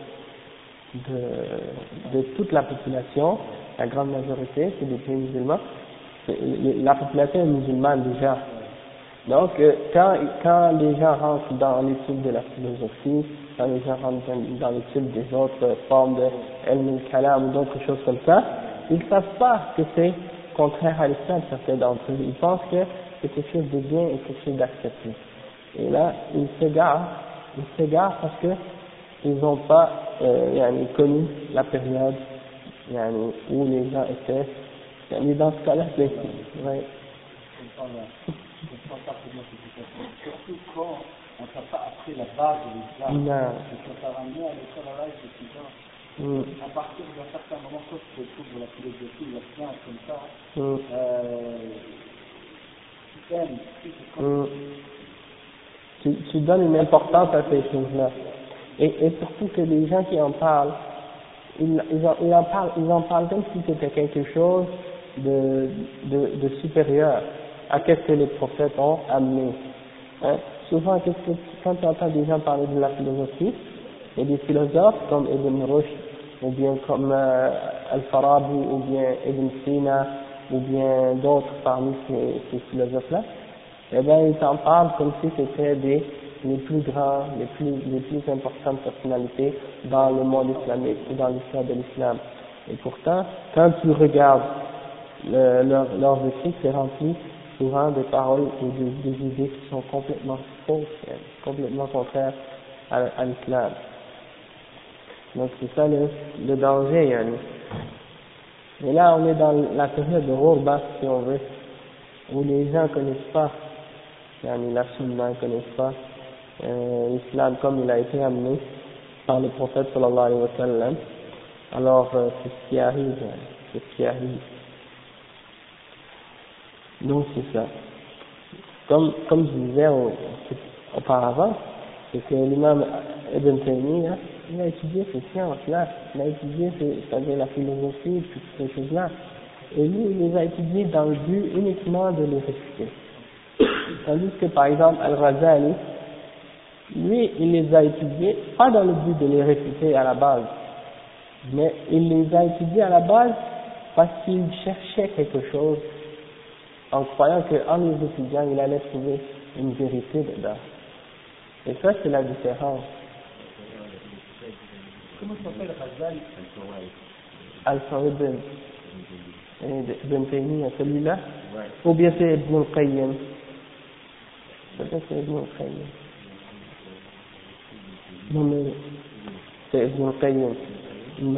de toute la population, la grande majorité, c'est des pays musulmans. La population est musulmane déjà. Donc, quand les gens rentrent dans l'étude de la philosophie, quand les gens rentrent dans l'étude des autres formes de ilm al-kalam ou d'autres choses comme ça, ils ne savent pas que c'est contraire à l'islam, certains d'entre eux. Ils pensent que c'est quelque chose de bien et quelque chose d'accepté. Et là, ils s'égarent parce que ils n'ont pas connu la période où les gens étaient. Mais dans ce cas-là, c'est ouais. Surtout quand on n'a pas appris la base de l'islam. Non. C'est que ça va mieux à l'école à l'âge de 6 ans. À partir d'un certain moment, quand tu te trouves dans la philosophie, la science, comme ça, tu donnes une importance à ces choses-là. Et surtout que les gens qui en parlent, ils en parlent comme si c'était quelque chose de supérieur à ce que les prophètes ont amené. Hein? Souvent, quand tu entends des gens parler de la philosophie, et des philosophes comme Ibn Rushd, ou bien comme Al-Farabi, ou bien Ibn Sina, ou bien d'autres parmi ces philosophes-là, eh bien, ils en parlent comme si c'était les plus grands, les plus importantes personnalités dans le monde islamique, ou dans l'histoire de l'islam. Et pourtant, quand tu regardes leurs écrits, c'est rempli souvent de paroles ou des idées qui sont complètement fausses, complètement contraires à l'islam. Donc c'est ça le danger, yani. Et là on est dans la période de Ghurba, si on veut, où les gens connaissent pas, yani la sunna, ne connaissent pas l'islam comme il a été amené par le prophète sallallahu alayhi wa sallam. Alors c'est ce qui arrive, c'est ce qui arrive. Donc c'est ça. Comme je disais auparavant, c'est que l'imam Ibn Taymiyyah, il a étudié ces sciences-là, il a étudié c'est-à-dire la philosophie, toutes ces choses-là, et lui, il les a étudiées dans le but uniquement de les réfuter. Tandis que par exemple Al-Ghazali, lui, il les a étudiées pas dans le but de les réfuter à la base, mais il les a étudiées à la base parce qu'il cherchait quelque chose, en croyant qu'en les étudiant, il allait trouver une vérité dedans. Et ça, c'est la différence. Comment ça s'appelle Ghazali? Al-Farid Ibn Taymiyyah, celui-là? Ouais. Ou bien c'est Ibn al-Qayyim? Peut-être c'est Ibn al-Qayyim. Non, mais c'est Ibn al-Qayyim. Non.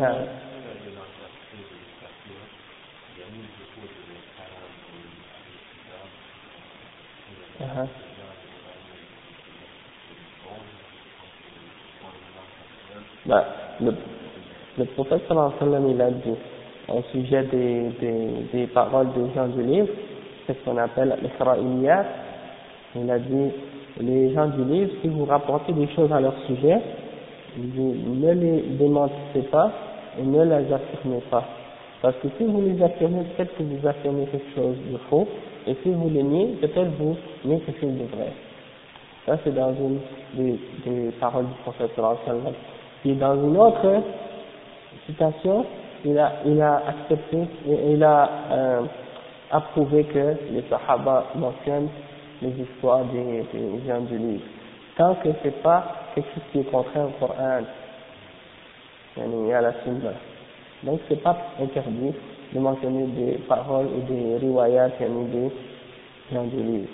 Bah, le prophète sallallahu alayhi wa sallam, il a dit au sujet des paroles des gens du livre, c'est ce qu'on appelle l'Israéliyat. Il a dit, les gens du livre, si vous rapportez des choses à leur sujet, vous ne les démentissez pas et ne les affirmez pas. Parce que si vous les affirmez, peut-être que vous affirmez quelque chose de faux, et si vous les niez, peut-être vous niez quelque chose de vrai. Ça, c'est dans une des paroles du prophète sallallahu alayhi wa sallam. Et dans une autre citation, il a accepté, il a approuvé que les Sahaba mentionnent les histoires des gens du livre. Tant que c'est pas quelque chose qui est contraire au Coran, et à la Sunna. Donc c'est pas interdit de mentionner des paroles ou des riwayat, des gens du livre.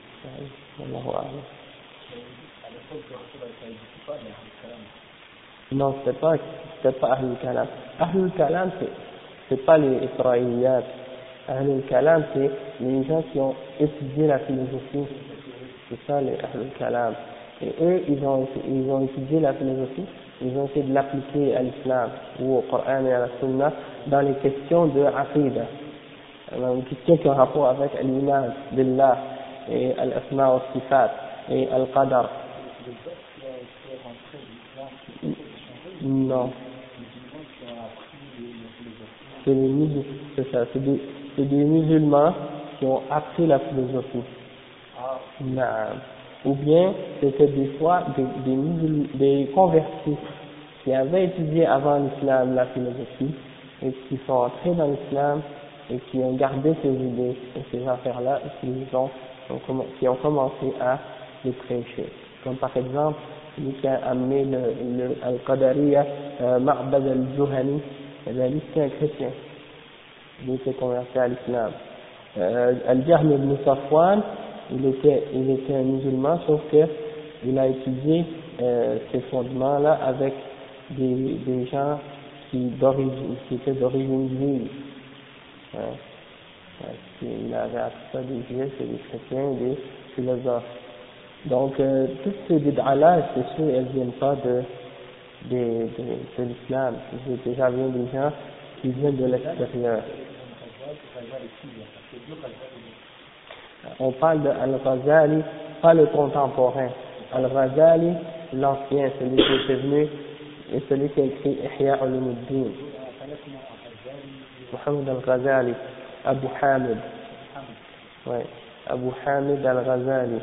Non, c'était pas Ahlul Kalam. Ahlul Kalam, c'est pas les Israéliyat. Ahlul Kalam, c'est les gens qui ont étudié la philosophie. C'est ça les Ahlul Kalam. Et eux, ils ont étudié la philosophie, ils ont essayé de l'appliquer à l'islam, ou au Coran et à la Sunna, dans les questions de Aqidah. Dans les questions qui ont rapport avec l'iman billah, et al-asma wa sifat, et al-qadar. Non. C'est ça, c'est des musulmans qui ont appris la philosophie. Non. Ou bien c'était des fois des convertis qui avaient étudié avant l'islam la philosophie et qui sont entrés dans l'islam et qui ont gardé ces idées et ces affaires-là et qui ont commencé à les prêcher. Comme par exemple, celui qui a amené le Al-Qadariya, Ma'bad al-Juhani, lui c'était un chrétien, lui s'est converti à l'islam. Al-Jahm ibn Safwan, il était un musulman, sauf que il a étudié ces fondements-là avec des gens qui étaient d'origine juive. Il avait appris ça des juifs, des chrétiens, des philosophes. Donc toutes ces bid'ah-là, c'est sûr, elles viennent pas de l'islam. Ça vient des gens qui viennent de l'extérieur. On parle de Al-Ghazali, pas le contemporain. Al-Ghazali, l'ancien, celui qui était venu, et celui qui a écrit Ihya Ulumuddin. Muhammad Al-Ghazali, Abu Hamid. Ouais, Abu Hamid Al-Ghazali.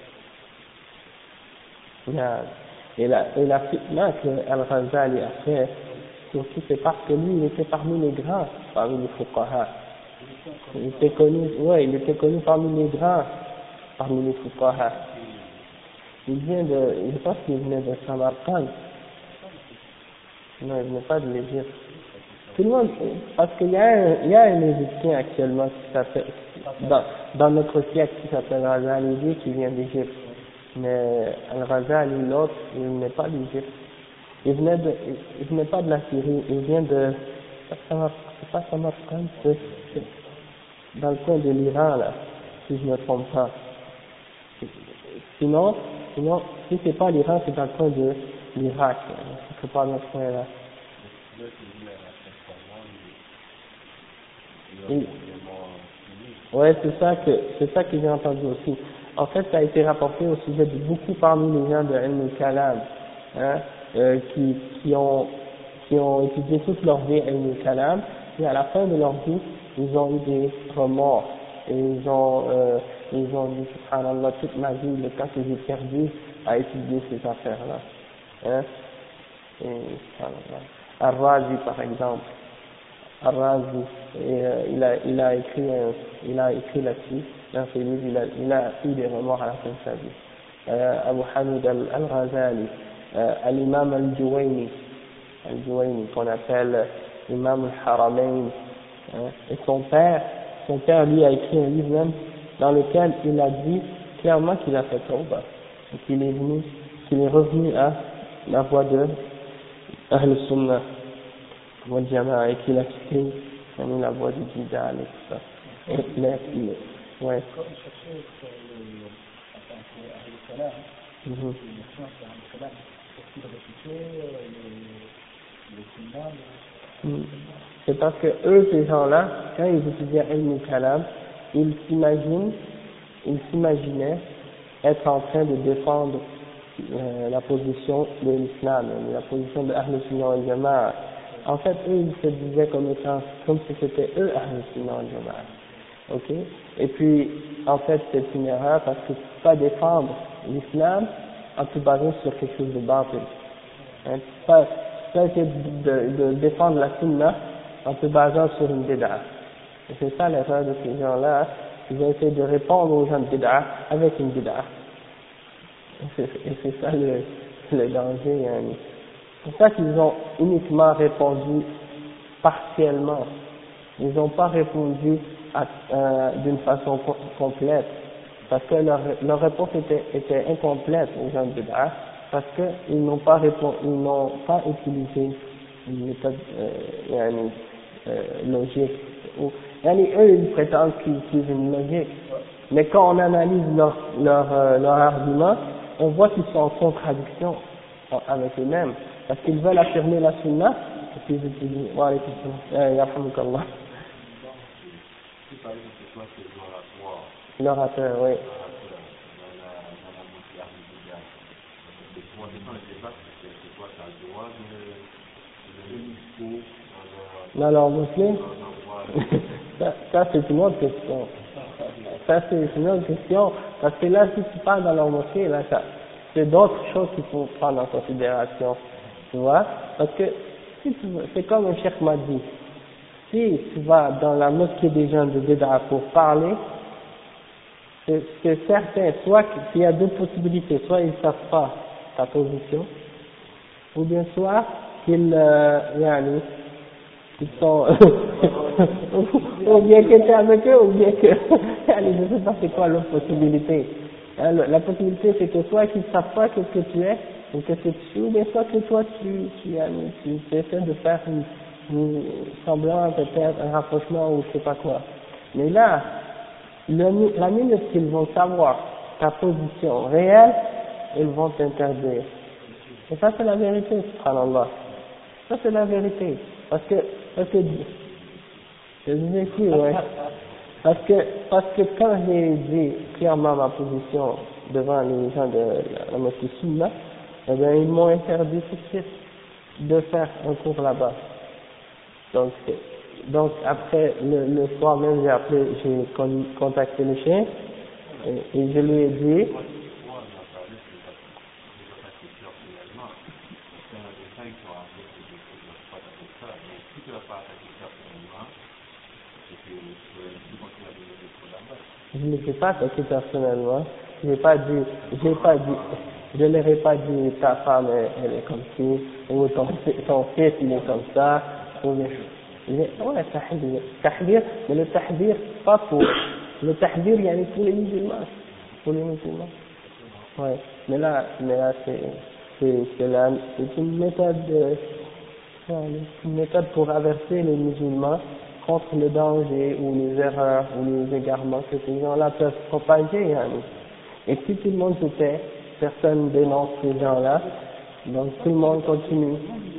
Et la fitna que Al-Ghazali a fait, surtout c'est parce que lui, il était parmi les grands, parmi les fuqaha. Il était connu parmi les grands, parmi les fuqaha. Je pense qu'il venait de Samarkand. Non, il venait pas de l'Égypte. Tout le monde, parce qu'il y a un Égyptien actuellement qui s'appelle, dans notre siècle, qui s'appelle Ghazali, qui vient d'Égypte. Mais Al-Ghazali, l'autre, il venait pas d'Égypte. Il venait pas de la Syrie, il vient de, c'est pas Samarkand, c'est dans le coin de l'Iran, là, si je ne me trompe pas. Sinon, si c'est pas l'Iran, c'est dans le coin de l'Irak, c'est pas dans ce coin là. Ouais, c'est ça que j'ai entendu aussi. En fait, ça a été rapporté au sujet de beaucoup parmi les gens de Ilm al-Kalam, hein, qui ont étudié toute leur vie Ilm al-Kalam, et à la fin de leur vie, ils ont eu des remords, et ils ont dit, subhanallah, toute ma vie, le temps que j'ai perdu à étudier ces affaires-là, hein, et subhanallah. Ar-Razi, par exemple. Ar-Razi, il a écrit là-dessus, dans ses livres, il a eu des remords à la fin de sa vie. Abu Hamid al-Ghazali, al-Imam al-Juwayni, qu'on appelle Imam al-Haramain, hein, et son père lui a écrit un livre même, dans lequel il a dit clairement qu'il a fait tawbah, et qu'il est revenu à la voie de Ahl Sunnah wal Jama'a, et qu'il a quitté la voie du Bid'ah et tout ça. Ouais. C'est parce que eux, ces gens-là, quand ils étudiaient Ilm al-Kalam, ils s'imaginaient être en train de défendre la position de l'islam, la position de Ahl Sunnah wal Jama'a. En fait, eux, ils se disaient comme si c'était eux Ahl Sunnah wal Jama'a. Ok? Et puis, en fait, c'est une erreur parce que tu peux pas défendre l'islam en te basant sur quelque chose de bâtil. Hein? Tu peux essayer de défendre la sunna en te basant sur une bid'a. Et c'est ça l'erreur de ces gens-là. Ils ont essayé de répondre aux gens de bid'a avec une bid'a. Et c'est ça le danger. Hein. C'est pour ça qu'ils ont uniquement répondu partiellement. Ils n'ont pas répondu d'une façon complète, parce que leur réponse était incomplète aux gens de bid'a, parce qu'ils n'ont pas utilisé une méthode logique. Eux, ils prétendent qu'ils utilisent une logique, mais quand on analyse leur argument, on voit qu'ils sont en contradiction avec eux-mêmes, parce qu'ils veulent affirmer la sunna, et puis ils utilisent, wa alaykum salam, yarhamukallah. L'orateur, oui. Dans leur mosquée, ça c'est une autre question. Ça c'est une autre question, parce que là si tu parles dans leur mosquée, là c'est d'autres choses qu'il faut prendre en considération, tu vois, parce que si c'est comme un cheikh m'a dit, si tu vas dans la mosquée des gens de Bid'a pour parler, c'est certain, soit qu'il y a deux possibilités, soit ils ne savent pas ta position, ou bien soit qu'ils sont ou bien que tu es avec eux, ou bien que je ne sais pas c'est quoi l'autre possibilité. La possibilité c'est que soit qu'ils ne savent pas qu'est-ce que tu es, ou qu'est-ce que tu suis, ou bien soit que toi tu essaies de faire semblant peut-être un rapprochement ou je sais pas quoi. Mais là, la minute qu'ils vont savoir ta position réelle, ils vont t'interdire. Et ça c'est la vérité, subhanallah. Ça c'est la vérité. Parce que, je vous écris, ouais. Parce que quand j'ai dit clairement ma position devant les gens de la mosquée Sunna, eh bien, ils m'ont interdit tout de suite de faire un cours là-bas. Donc après, le soir même, j'ai contacté le chien, et je lui ai dit, je ne l'ai pas attaqué personnellement, je leur ai pas dit ta femme elle est comme ci, ou ton fils il est comme ça, ou bien, ouais, tahdir, mais le tahdir pas pour, le tahdir il y a pour les musulmans, ouais, mais là c'est une méthode pour avertir les musulmans contre le danger ou les erreurs ou les égarements que ces gens-là peuvent propager. Et si tout le monde se tait, personne dénonce ces gens-là, donc tout le monde continue.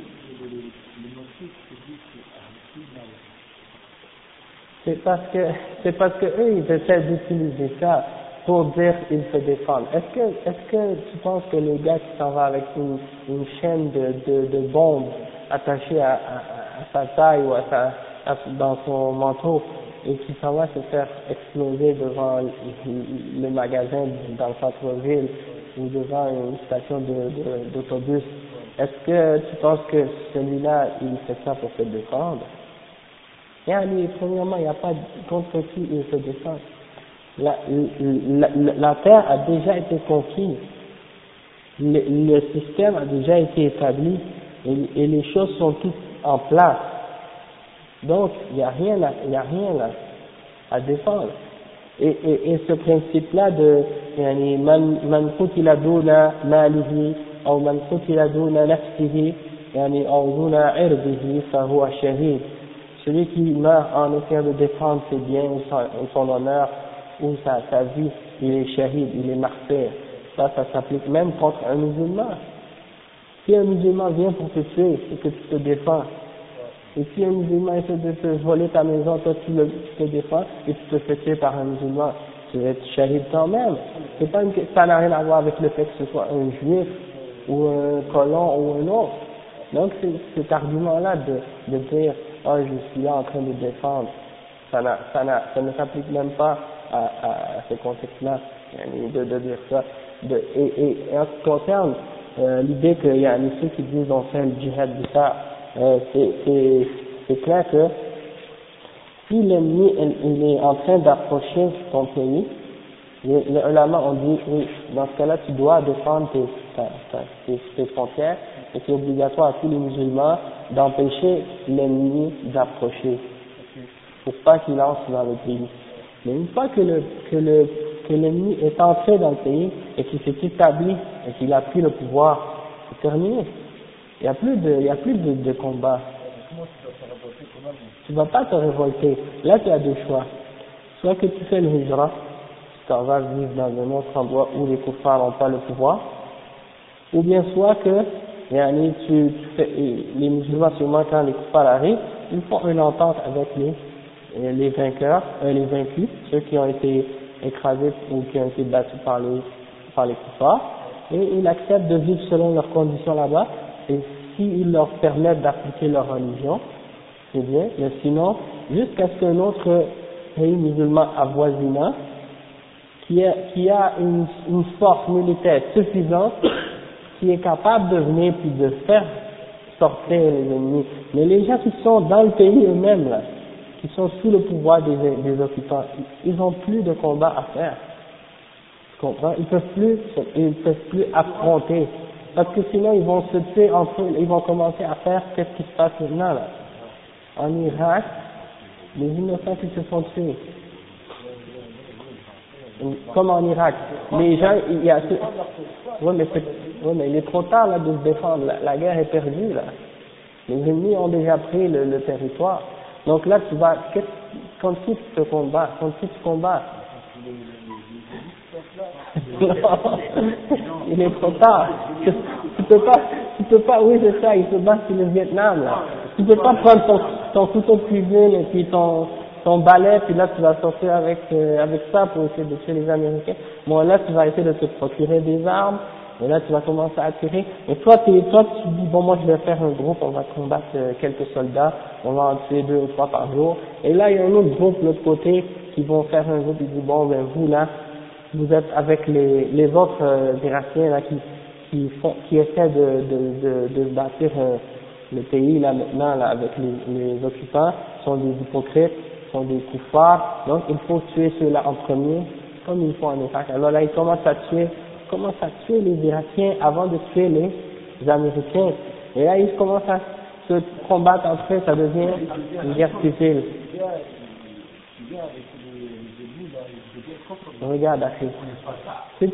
C'est parce que eux ils essaient d'utiliser ça pour dire qu'ils se défendent. Est-ce que tu penses que le gars qui s'en va avec une chaîne de bombes attachée à sa taille ou dans son manteau et qui s'en va se faire exploser devant le magasin dans le centre-ville ou devant une station d'autobus, est-ce que tu penses que celui-là il fait ça pour se défendre? Premièrement, il n'y a pas contre qui il se défend. La terre a déjà été conquise, le système a déjà été établi et les choses sont toutes en place. Donc il n'y a rien à défendre. Et ce principe-là de man qutila duna malihi ou man qutila duna nafsihi ou duna irdihi fa huwa shahid. Celui qui meurt en essayant de défendre ses biens ou son honneur ou sa vie, il est shahid, il est martyr. Ça s'applique même contre un musulman. Si un musulman vient pour te tuer et que tu te défends, et si un musulman essaie de te voler ta maison, toi tu te défends et tu te fais tuer par un musulman, tu vas être shahid quand même. Ça n'a rien à voir avec le fait que ce soit un juif ou un colon ou un autre. Donc cet argument-là de dire oh je suis là en train de défendre, ça ne s'applique même pas à ce contexte-là, de dire ça. Et en ce qui concerne l'idée qu'il y a ceux qui disent on fait le djihad du ça, c'est clair que si l'ennemi il est en train d'approcher ton pays, les ulama ont dit oui, dans ce cas-là tu dois défendre tes frontières et c'est obligatoire à tous les musulmans d'empêcher l'ennemi d'approcher pour pas qu'il entre dans le pays. Mais une fois que l'ennemi est entré dans le pays et qu'il s'est établi et qu'il a pris le pouvoir, c'est terminé. Il y a plus de combat. Tu vas pas te révolter. Là tu as deux choix. Soit que tu fais le hijra, tu t'en vas vivre dans un autre endroit où les kuffars n'ont pas le pouvoir, ou bien soit que les musulmans sûrement quand les kuffars arrivent, ils font une entente avec les vainqueurs, les vaincus, ceux qui ont été écrasés ou qui ont été battus par les kuffars, et ils acceptent de vivre selon leurs conditions là-bas, et s'ils leur permettent d'appliquer leur religion, c'est bien, mais sinon, jusqu'à ce qu'un autre pays musulman avoisinant, qui a une force militaire suffisante, qui est capable de venir puis de faire sortir les ennemis. Mais les gens qui sont dans le pays eux-mêmes, là, qui sont sous le pouvoir des occupants, ils n'ont plus de combat à faire. Tu comprends? Ils peuvent plus affronter. Parce que sinon ils vont se tuer entre eux, ils vont commencer à faire qu'est-ce qui se passe maintenant là. En Irak, les innocents qui se sont tués. Comme en Irak, les gens, mais il est trop tard là de se défendre, la guerre est perdue là. Les ennemis ont déjà pris le territoire. Donc là tu vas, contre qui tu te combats, Non, il est trop tard. Tu peux pas tu peux pas, oui c'est ça, ils se battent sur le Vietnam là. Tu peux pas prendre ton couteau de cuisine et puis ton balai, puis là tu vas sortir avec ça pour essayer de tuer les Américains. Bon là tu vas essayer de te procurer des armes, et là tu vas commencer à tirer. Et toi tu dis bon moi je vais faire un groupe, on va combattre quelques soldats, on va en tuer 2 ou 3 par jour. Et là il y a un autre groupe de l'autre côté qui vont faire un groupe, ils disent bon ben vous là, vous êtes avec les autres Irakiens là qui essaient de bâtir le pays là maintenant là avec les occupants, sont des hypocrites, sont des koufars, donc il faut tuer ceux-là en premier, comme ils font en Irak. Alors là ils commencent à tuer les Irakiens avant de tuer les Américains. Et là ils commencent à se combattre entre eux, ça devient une guerre civile. Regarde, oui,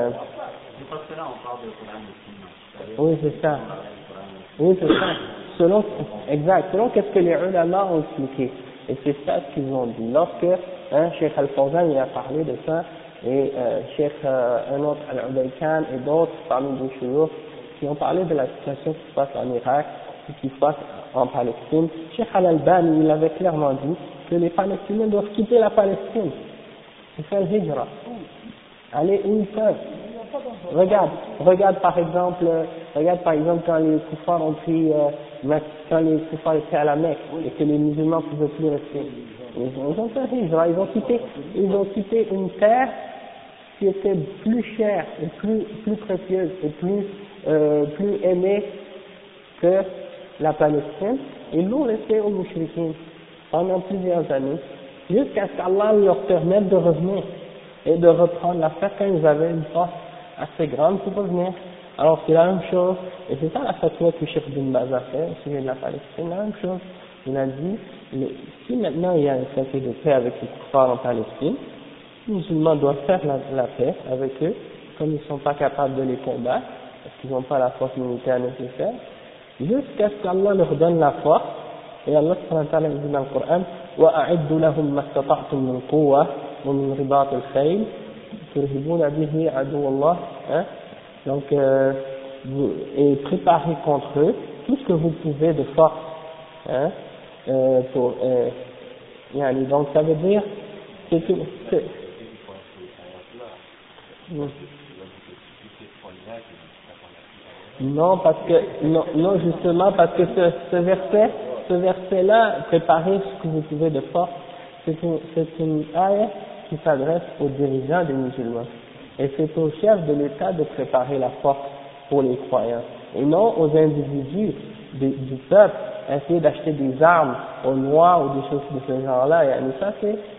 c'est ça. Oui, c'est ça. Selon qu'est-ce que les ulama ont expliqué. Et c'est ça ce qu'ils ont dit. Lorsque, Cheikh Al-Fawzan, il a parlé de ça, et Cheikh, un autre, Al-Ubaykan, et d'autres, parmi les chouyours, qui ont parlé de la situation qui se passe en Irak, et qui se passe en Palestine. Cheikh Al-Albani, il avait clairement dit que les Palestiniens doivent quitter la Palestine. C'est faire le hijra. Allez où ils peuvent. Regarde par exemple quand les koufars ont pris, quand les koufars étaient à la Mecque et que les musulmans ne pouvaient plus rester. Ils ont fait un hijra, ils ont quitté une terre qui était plus chère et plus précieuse et plus aimée que la Palestine, et l'ont laissé aux mouchriquins pendant plusieurs années, jusqu'à ce qu'Allah leur permette de revenir et de reprendre l'affaire quand ils avaient une force assez grande pour revenir. Alors c'est la même chose, et c'est ça la fatwa que Cheikh bin Baz a fait au sujet de la Palestine, la même chose. Il a dit, si maintenant il y a un traité de paix avec les koufars en Palestine, les musulmans doivent faire la paix avec eux, comme ils ne sont pas capables de les combattre, parce qu'ils n'ont pas la force militaire nécessaire, jusqu'à ce qu'Allah leur donne la force. Et Allah subhanahu wa ta'ala dit dans le Coran, وَأَعِدُّ لَهُمْ مَا اسْتَطَعْتُم مِّن قُوَّةٍ وَمِن رِبَاطِ الْخَيْلِ تُرْهِبُونَ بِهِ عَدُوَّ اللَّهِ. Donc, et préparez contre eux tout ce que vous pouvez de force. Donc ça veut dire, non, parce que, non, justement, parce que ce verset-là, préparez ce que vous pouvez de force, c'est une ayah qui s'adresse aux dirigeants des musulmans. Et c'est au chef de l'État de préparer la force pour les croyants. Et non aux individus du peuple, essayer d'acheter des armes aux noirs ou des choses de ce genre-là. Et ça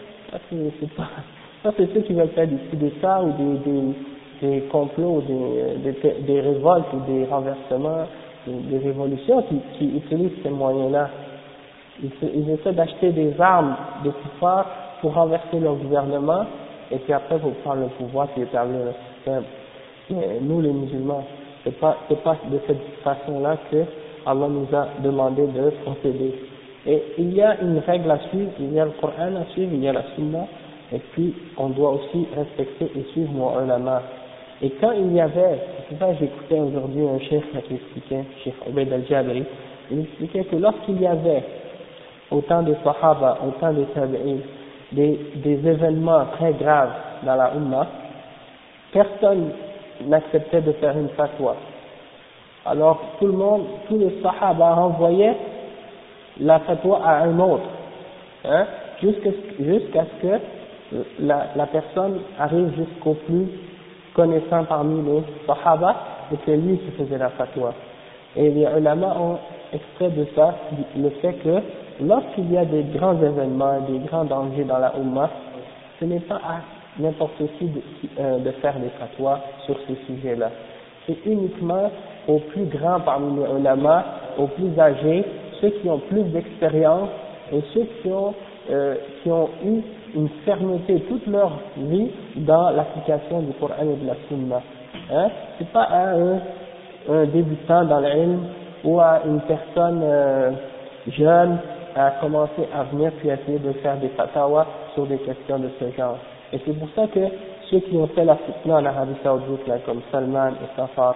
c'est ceux qui veulent faire des coups d'État ou des complots, des révoltes ou des renversements, des révolutions qui utilisent ces moyens-là. Ils essaient d'acheter des armes de kuffar pour renverser leur gouvernement et puis après pour prendre le pouvoir et établir le système. Mais nous les musulmans, c'est pas de cette façon-là que Allah nous a demandé de procéder. Et il y a une règle à suivre, il y a le Coran à suivre, il y a la Sunna, et puis on doit aussi respecter et suivre nos ulama. Et quand il y avait, c'est ça j'écoutais aujourd'hui un chef qui expliquait, Cheikh Ubaid al-Jabri, il expliquait que lorsqu'il y avait autant de Sahaba, autant de Tabi'in, des événements très graves dans la Ummah, personne n'acceptait de faire une fatwa. Alors tous les Sahaba renvoyaient la fatwa à un autre, jusqu'à ce que la personne arrive jusqu'au plus connaissant parmi les Sahaba et que lui se faisait la fatwa. Et les ulama ont extrait de ça le fait que lorsqu'il y a des grands événements, des grands dangers dans la Ummah, ce n'est pas à n'importe qui de faire des fatwas sur ces sujets-là. C'est uniquement aux plus grands parmi les ulama, aux plus âgés, ceux qui ont plus d'expérience et ceux qui ont eu une fermeté toute leur vie dans l'application du Coran et de la Sunna. C'est pas à un débutant dans l'ilm ou à une personne jeune à commencer à venir puis essayer de faire des fatawas sur des questions de ce genre. Et c'est pour ça que ceux qui ont fait la fitna en Arabie Saoudite, là, comme Salman et Safar,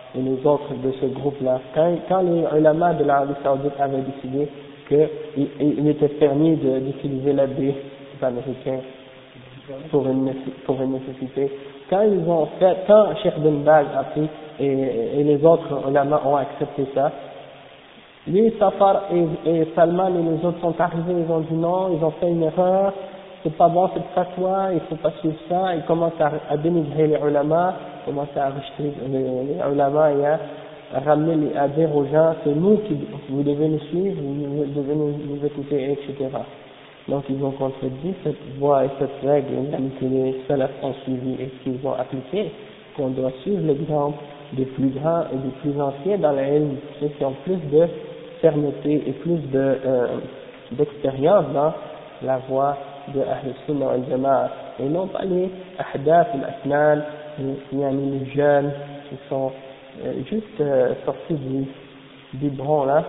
et les autres de ce groupe-là, quand les ulama de l'Arabie Saoudite avaient décidé qu'il était permis d'utiliser l'aide des Américains pour une nécessité, quand Cheikh Ben Baz a pris et les autres ulama ont accepté ça, lui, Safar et Salman et les autres sont arrivés, ils ont dit non, ils ont fait une erreur, c'est pas bon cette fatwa, il faut pas suivre ça, ils commencent à dénigrer les ulama, commencent à rejeter les ulama et à ramener, à dire aux gens, c'est nous qui, vous devez nous suivre, vous devez nous écouter, etc. Donc ils ont contredit cette voie et cette règle que les salafs ont suivi et qu'ils ont appliqué, qu'on doit suivre l'exemple des plus grands et des plus anciens dans la ilm, ceux qui ont plus de fermeté et plus d'expérience dans la voie de Ahl Sunnah wal Jama'a, et non pas les ahdaf, al-asnan, les jeunes qui sont juste sortis du biberon là,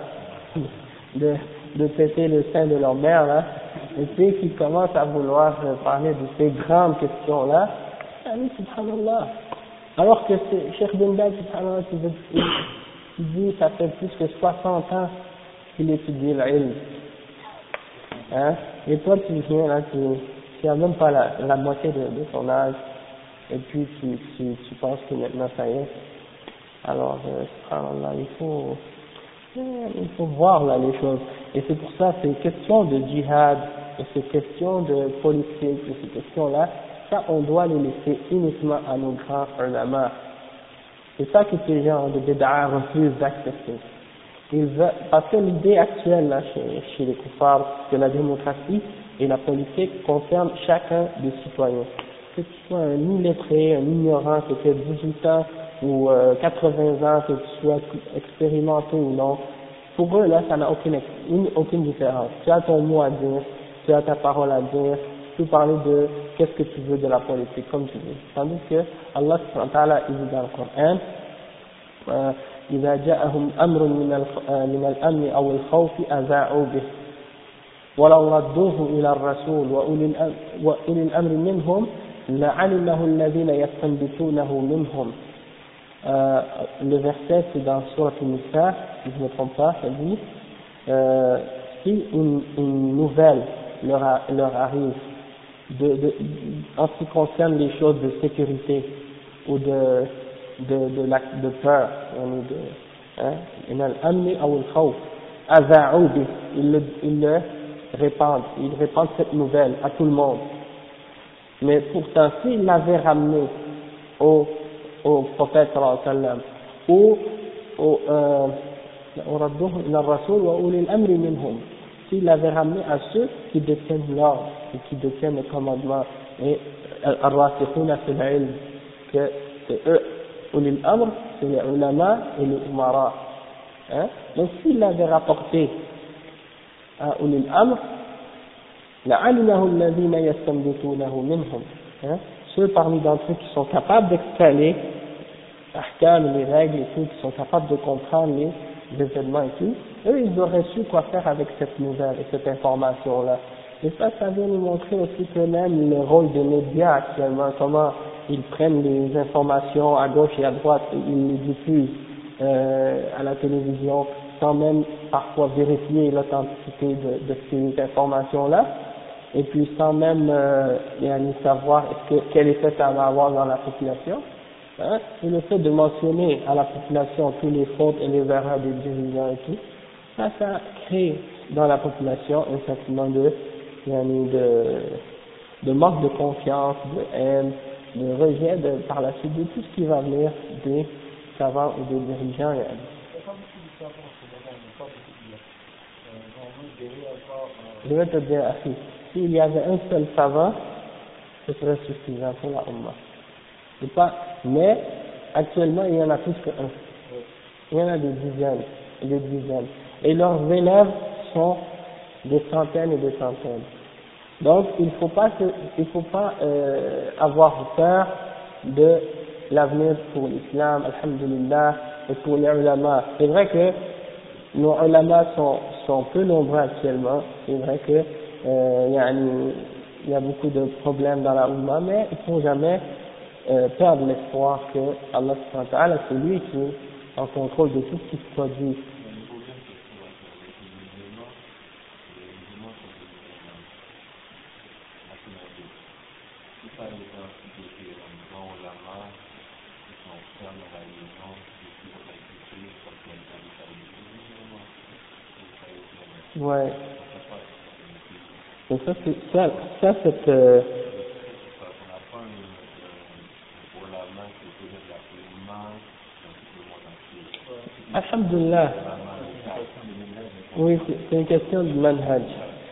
de péter le sein de leur mère là, et puis qui commencent à vouloir parler de ces grandes questions là, subhanallah. Alors que c'est Cheikh Ben Baz, subhanallah, qui dit ça fait plus que 60 ans qu'il étudie l'ilm. Hein? Et toi tu viens là, tu as même pas la moitié de ton âge, et puis tu penses que maintenant ça y est. Alors, subhanallah, il faut voir là les choses. Et c'est pour ça, c'est question de djihad, et c'est question de politique, et ces questions-là, ça on doit les laisser uniquement à nos grands ulama. C'est ça que ces gens de bid'a refusent d'accepter. Parce que l'idée actuelle là, chez les koufars, que la démocratie et la politique concernent chacun des citoyens. Que tu sois un illettré, un ignorant, que tu aies 18 ans ou 80 ans, que tu sois expérimenté ou non, pour eux là, ça n'a aucune différence. Tu as ton mot à dire, tu as ta parole à dire, tu peux parler de qu'est-ce que tu veux de la politique, comme tu veux. Tandis que Allah subhanahu wa ta'ala, il dit dans le Coran, إذا جاءهم أمر من الأمن أو الخوف أذاعوا به ولو ردوه إلى الرسول وأولي الأمر منهم لعلمه الذين يستنبطونه منهم. Le verset c'est dans Sourate An-Nisa, si je ne me trompe pas, ça dit si une nouvelle leur arrive en ce qui concerne les choses de sécurité ou de peur, ils le répandent cette nouvelle à tout le monde. Mais pourtant, s'ils l'avaient ramené au prophète sallallahu alayhi wa sallam ou s'ils l'avaient ramené à ceux qui détiennent l'ordre et qui détiennent le commandement, et al-rasikhuna fil ilm, que c'est eux, ulil amr, c'est les ulama et les umara. Donc s'ils l'avaient rapporté à ulil amr, la'alimahu alladhina yastanbitunahu minhum, ceux parmi d'entre eux qui sont capables d'extraire ahkam, les règles et tout, qui sont capables de comprendre les événements et tout, eux ils auraient su quoi faire avec cette nouvelle et cette information là. Et ça vient nous montrer aussi que même le rôle des médias actuellement, comment ils prennent les informations à gauche et à droite et ils les diffusent à la télévision sans même parfois vérifier l'authenticité de ces informations là, et puis sans même savoir quel effet ça va avoir dans la population. Et le fait de mentionner à la population tous les fautes et les erreurs des dirigeants et tout, ça crée dans la population un sentiment de manque de confiance, de haine, de rejet par la suite de tout ce qui va venir des savants ou des dirigeants. Je vais te dire, s'il y avait un seul savant, ce serait suffisant pour la Ummah. Mais actuellement il y en a plus qu'un. Il y en a des dizaines. Et leurs élèves sont des centaines et des centaines. Donc il faut pas avoir peur de l'avenir pour l'islam, alhamdulillah, et pour les ulama. C'est vrai que nos ulama sont peu nombreux actuellement. C'est vrai que il y a beaucoup de problèmes dans la Ummah, mais il faut jamais perdre l'espoir que Allah subhanahu wa ta'ala, c'est lui en contrôle de tout ce qui se produit. Ouais. Et ça, alhamdulillah. Oui, c'est une question de manhaj.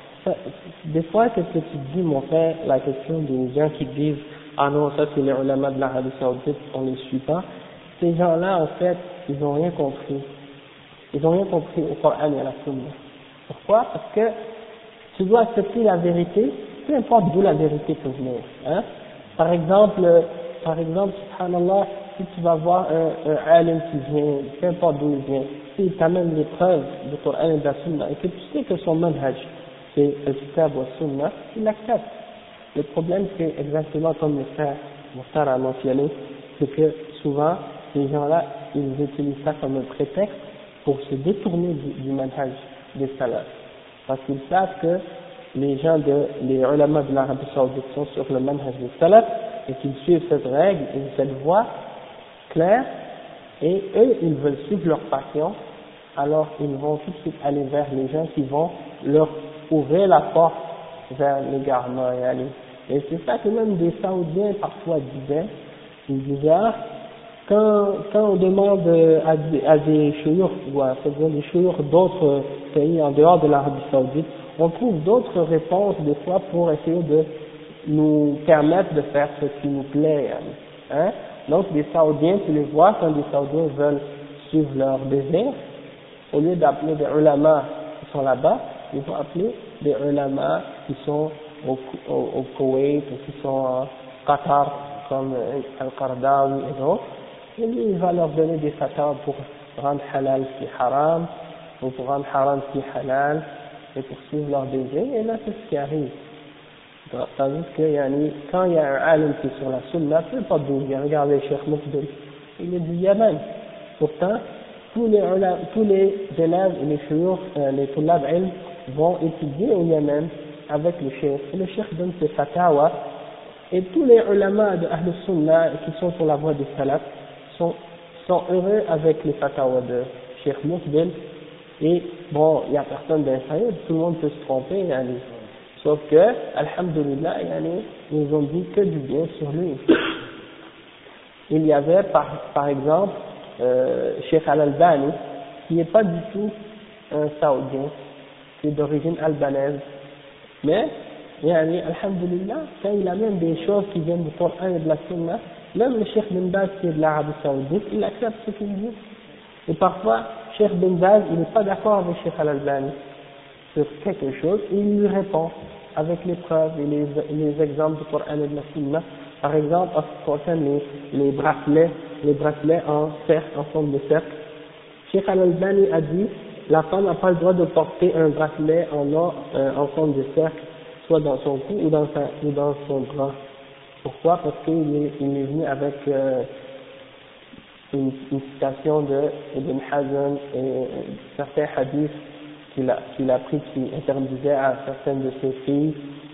Des fois, c'est ce que tu dis, mon frère, la question des gens qui disent ah non, ça c'est les ulama de l'Arabie Saoudite, on ne les suit pas. Ces gens-là, en fait, ils n'ont rien compris. Ils n'ont rien compris au Coran et à la Sunna. Pourquoi? Parce que tu dois accepter la vérité, peu importe d'où la vérité peut venir. Hein? Par exemple, subhanallah, si tu vas voir un alim qui vient, peu importe d'où il vient, s'il t'amène les preuves du Coran et de la Sunna, et que tu sais que son manhaj, c'est le kitab ou le Sunna, il l'accepte. Le problème, c'est exactement comme le frère Mokhtar a mentionné, c'est que souvent, ces gens-là, ils utilisent ça comme un prétexte pour se détourner du manhaj des salafs. Parce qu'ils savent que les ulama de l'Arabie Saoudite sont sur le manhaj des salafs et qu'ils suivent cette règle et cette voie claire, et eux, ils veulent suivre leur passion, alors ils vont tout de suite aller vers les gens qui vont leur ouvrir la porte vers l'égarement et aller. Et c'est ça que même des Saoudiens parfois disaient, ils disaient, quand on demande à des chouyours, ou à des chouyours d'autres pays en dehors de l'Arabie Saoudite, on trouve d'autres réponses des fois pour essayer de nous permettre de faire ce qui nous plaît. Hein? Donc des Saoudiens, tu les vois, quand des Saoudiens veulent suivre leur désir, au lieu d'appeler des ulama qui sont là-bas, ils vont appeler des ulama qui sont au Koweït, ou qui sont en Qatar, comme Al-Qardawi et d'autres. Et lui, il va leur donner des fatwas pour rendre halal ce qui est haram, ou pour rendre haram ce qui est halal, et pour suivre leur désir, et là c'est ce qui arrive. Tandis que quand il y a un alim qui est sur la sunna, peu importe d'où il vient, regardez Cheikh Moukdel, il est du Yémen. Pourtant, tous les élèves et les chouyours, les tulab ilm, vont étudier au Yémen avec le cheikh. Et le cheikh donne ses fatwas, et tous les ulama de Ahl Sunnah qui sont sur la voie des salaf sont heureux avec les fatwas de Cheikh Moukdel. Et bon, il n'y a personne d'infaillible, tout le monde peut se tromper, sauf que, alhamdulillah, ils ont dit que du bien sur lui. Il y avait par exemple Cheikh Al-Albani, qui n'est pas du tout un Saoudien, qui est d'origine albanaise, mais alhamdulillah, quand il amène des choses qui viennent du Coran et de la Sunna, même le Cheikh Bin Baz qui est de l'Arabie Saoudite, il accepte ce qu'il dit. Et parfois, Cheikh Bin Baz, il n'est pas d'accord avec Cheikh Al-Albani sur quelque chose, et il lui répond avec les preuves et les exemples du Coran et de la Sunna. Par exemple, en ce qui concerne les bracelets en forme de cercle, Cheikh Al-Albani a dit, la femme n'a pas le droit de porter un bracelet en or en forme de cercle, soit dans son cou ou dans son bras. Pourquoi? Parce qu'il est venu avec une citation de Ibn Hazm et certains hadiths qu'il a pris qui interdisaient à certaines de ses filles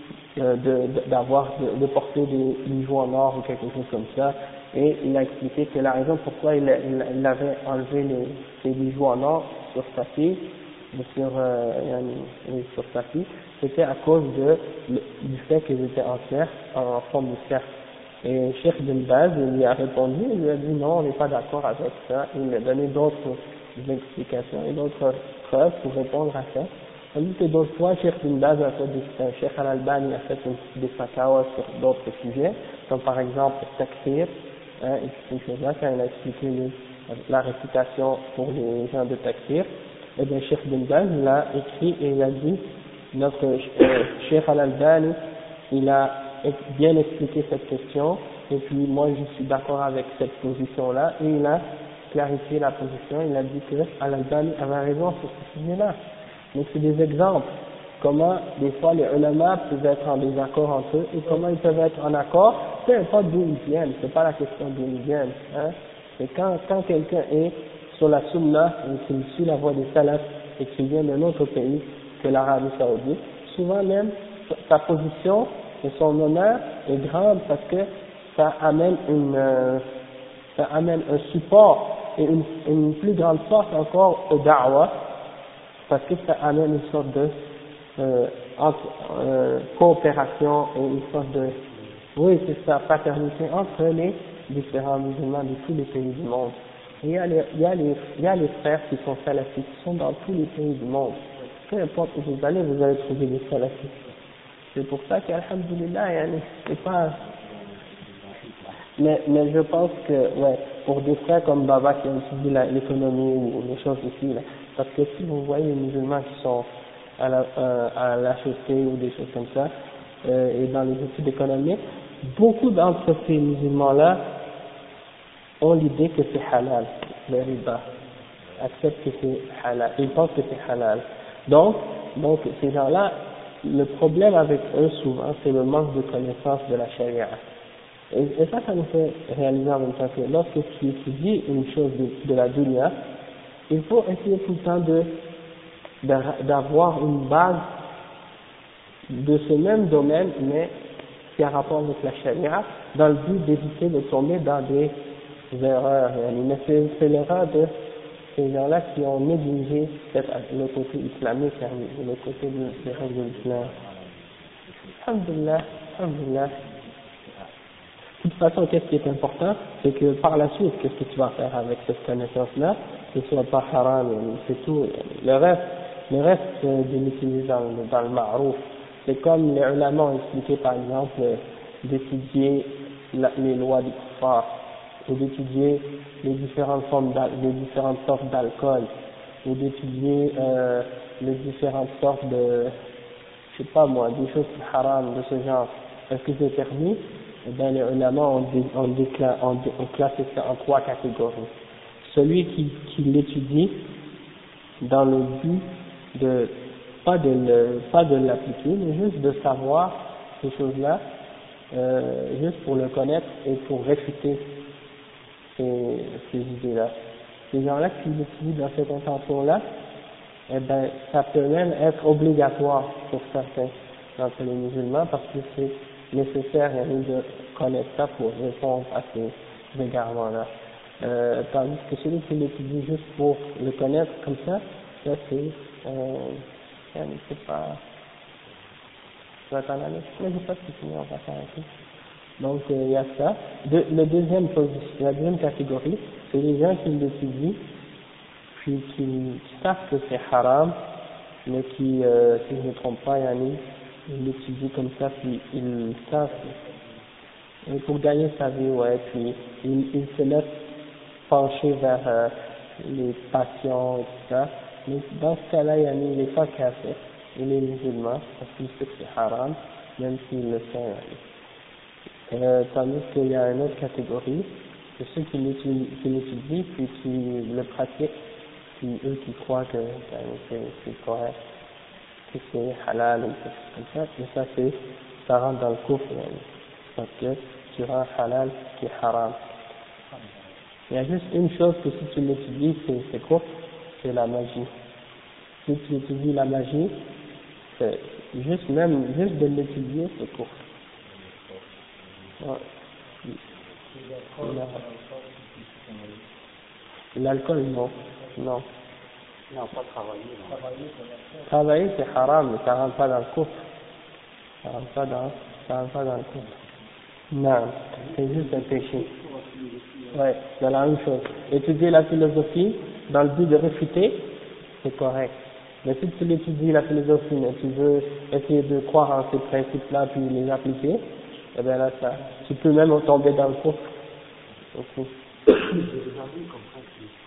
de porter des bijoux en or ou quelque chose comme ça, et il a expliqué que la raison pourquoi il avait enlevé ces bijoux en or sur sa fille, sur sa fille, c'était à cause du fait qu'ils étaient en forme de cercle. Et Cheikh Bin Baz, il lui a répondu, il lui a dit non, on n'est pas d'accord avec ça, il lui a donné d'autres explications et d'autres preuves pour répondre à ça. Tandis que d'autres fois, Cheikh Bin Baz a fait Cheikh Al-Albani a fait des fatwas sur d'autres sujets, comme par exemple le takfir, et ces choses-là, quand il a expliqué la réputation pour les gens de takfir, et bien Cheikh Bin Baz, il a écrit et il a dit, notre Cheikh Al-Albani, il a bien expliqué cette question, et puis moi je suis d'accord avec cette position-là, et il a clarifié la position, il a dit que Al-Albani avait raison sur ce sujet-là. Donc c'est des exemples, comment des fois les ulama peuvent être en désaccord entre eux, et comment ils peuvent être en accord, peu importe d'où ils viennent, c'est pas la question d'où ils viennent, hein. Et quand quelqu'un est sur la sunna et qu'il suit la voie des salafs et qu'il vient d'un autre pays que l'Arabie Saoudite, souvent même sa position et son honneur est grande parce que ça amène un support et une plus grande force encore au da'wah, parce que ça amène une sorte de coopération et une sorte de, oui c'est ça, fraternité entre les différents musulmans de tous les pays du monde. Et il y a les frères qui sont salafistes, qui sont dans tous les pays du monde. Peu importe où vous allez trouver des salafistes. C'est pour ça qu'alhamdulillah, c'est pas... Mais je pense que, ouais, pour des frères comme Baba qui ont étudié l'économie ou les choses ici, là, parce que si vous voyez les musulmans qui sont à l'HEC ou des choses comme ça, et dans les études économiques, beaucoup d'entre ces musulmans-là ont l'idée que c'est halal, le riba, acceptent que c'est halal, ils pensent que c'est halal. Donc ces gens-là, le problème avec eux souvent, c'est le manque de connaissance de la charia. Et ça nous fait réaliser en même temps que lorsque tu étudies une chose de la dunya, il faut essayer tout le temps d'avoir une base de ce même domaine, mais qui a rapport avec la charia, dans le but d'éviter de tomber dans des erreurs. Mais c'est l'erreur de ces gens-là qui ont négligé le côté islamique, le côté des règles de l'islam. Alhamdulillah, alhamdulillah. De toute façon, qu'est-ce qui est important, c'est que par la suite, qu'est-ce que tu vas faire avec cette connaissance-là, que ce soit pas haram, c'est tout. Le reste, de l'utiliser dans le ma'rouf. C'est comme les ulama ont expliqué, par exemple, d'étudier les lois du kuffar, ou d'étudier les différentes sortes d'alcool, ou d'étudier les différentes sortes de, je sais pas moi, des choses haram de ce genre. Est-ce que c'est permis? Eh bien, les ulama ont classé ça en 3 catégories. Celui qui l'étudie dans le but de pas de l'appliquer, mais juste de savoir ces choses-là, juste pour le connaître et pour réfuter ces idées-là. Ces gens-là qui l'étudient dans cette intention-là, eh ben, ça peut même être obligatoire pour certains d'entre les musulmans parce que c'est nécessaire de connaître ça pour répondre à ces égarements-là. Tandis que celui qui l'étudie juste pour le connaître comme ça c'est pas, je vais t'en aller, mais je sais pas si c'est fini, on va s'arrêter. Donc il y a ça. La deuxième catégorie, c'est les gens qui l'étudient, puis qui savent que c'est haram, mais qui, si je ne me trompe pas, ils l'étudient comme ça, puis ils savent, et pour gagner sa vie, ouais, puis ils se laissent pencher vers les passions et tout ça. Mais dans ce cas-là, il n'est pas kafir, il est musulman, parce qu'il sait que c'est haram, même s'il le sait. Tandis qu'il y a une autre catégorie, c'est ceux qui l'étudient, puis qui le pratiquent, puis eux qui croient que c'est correct, que c'est halal ou quelque chose comme ça, mais ça rentre dans le kufr, parce que tu rends halal qui est haram. Il y a juste une chose que si tu l'étudies, c'est kufr, c'est la magie. Si tu étudies la magie, c'est juste de l'étudier, c'est kufr. Ouais. L'alcool, non. Non, pas travailler. Travailler, c'est haram, mais ça rentre pas dans le kufr. Ça rentre pas dans le kufr. Non, c'est juste un péché. Ouais, c'est la même chose. Étudier la philosophie dans le but de réfuter, c'est correct. Mais si tu l'étudies la philosophie, mais tu veux essayer de croire en ces principes-là puis les appliquer, eh bien là, tu peux même tomber dans le kufr. Okay. J'ai déjà vu comme ça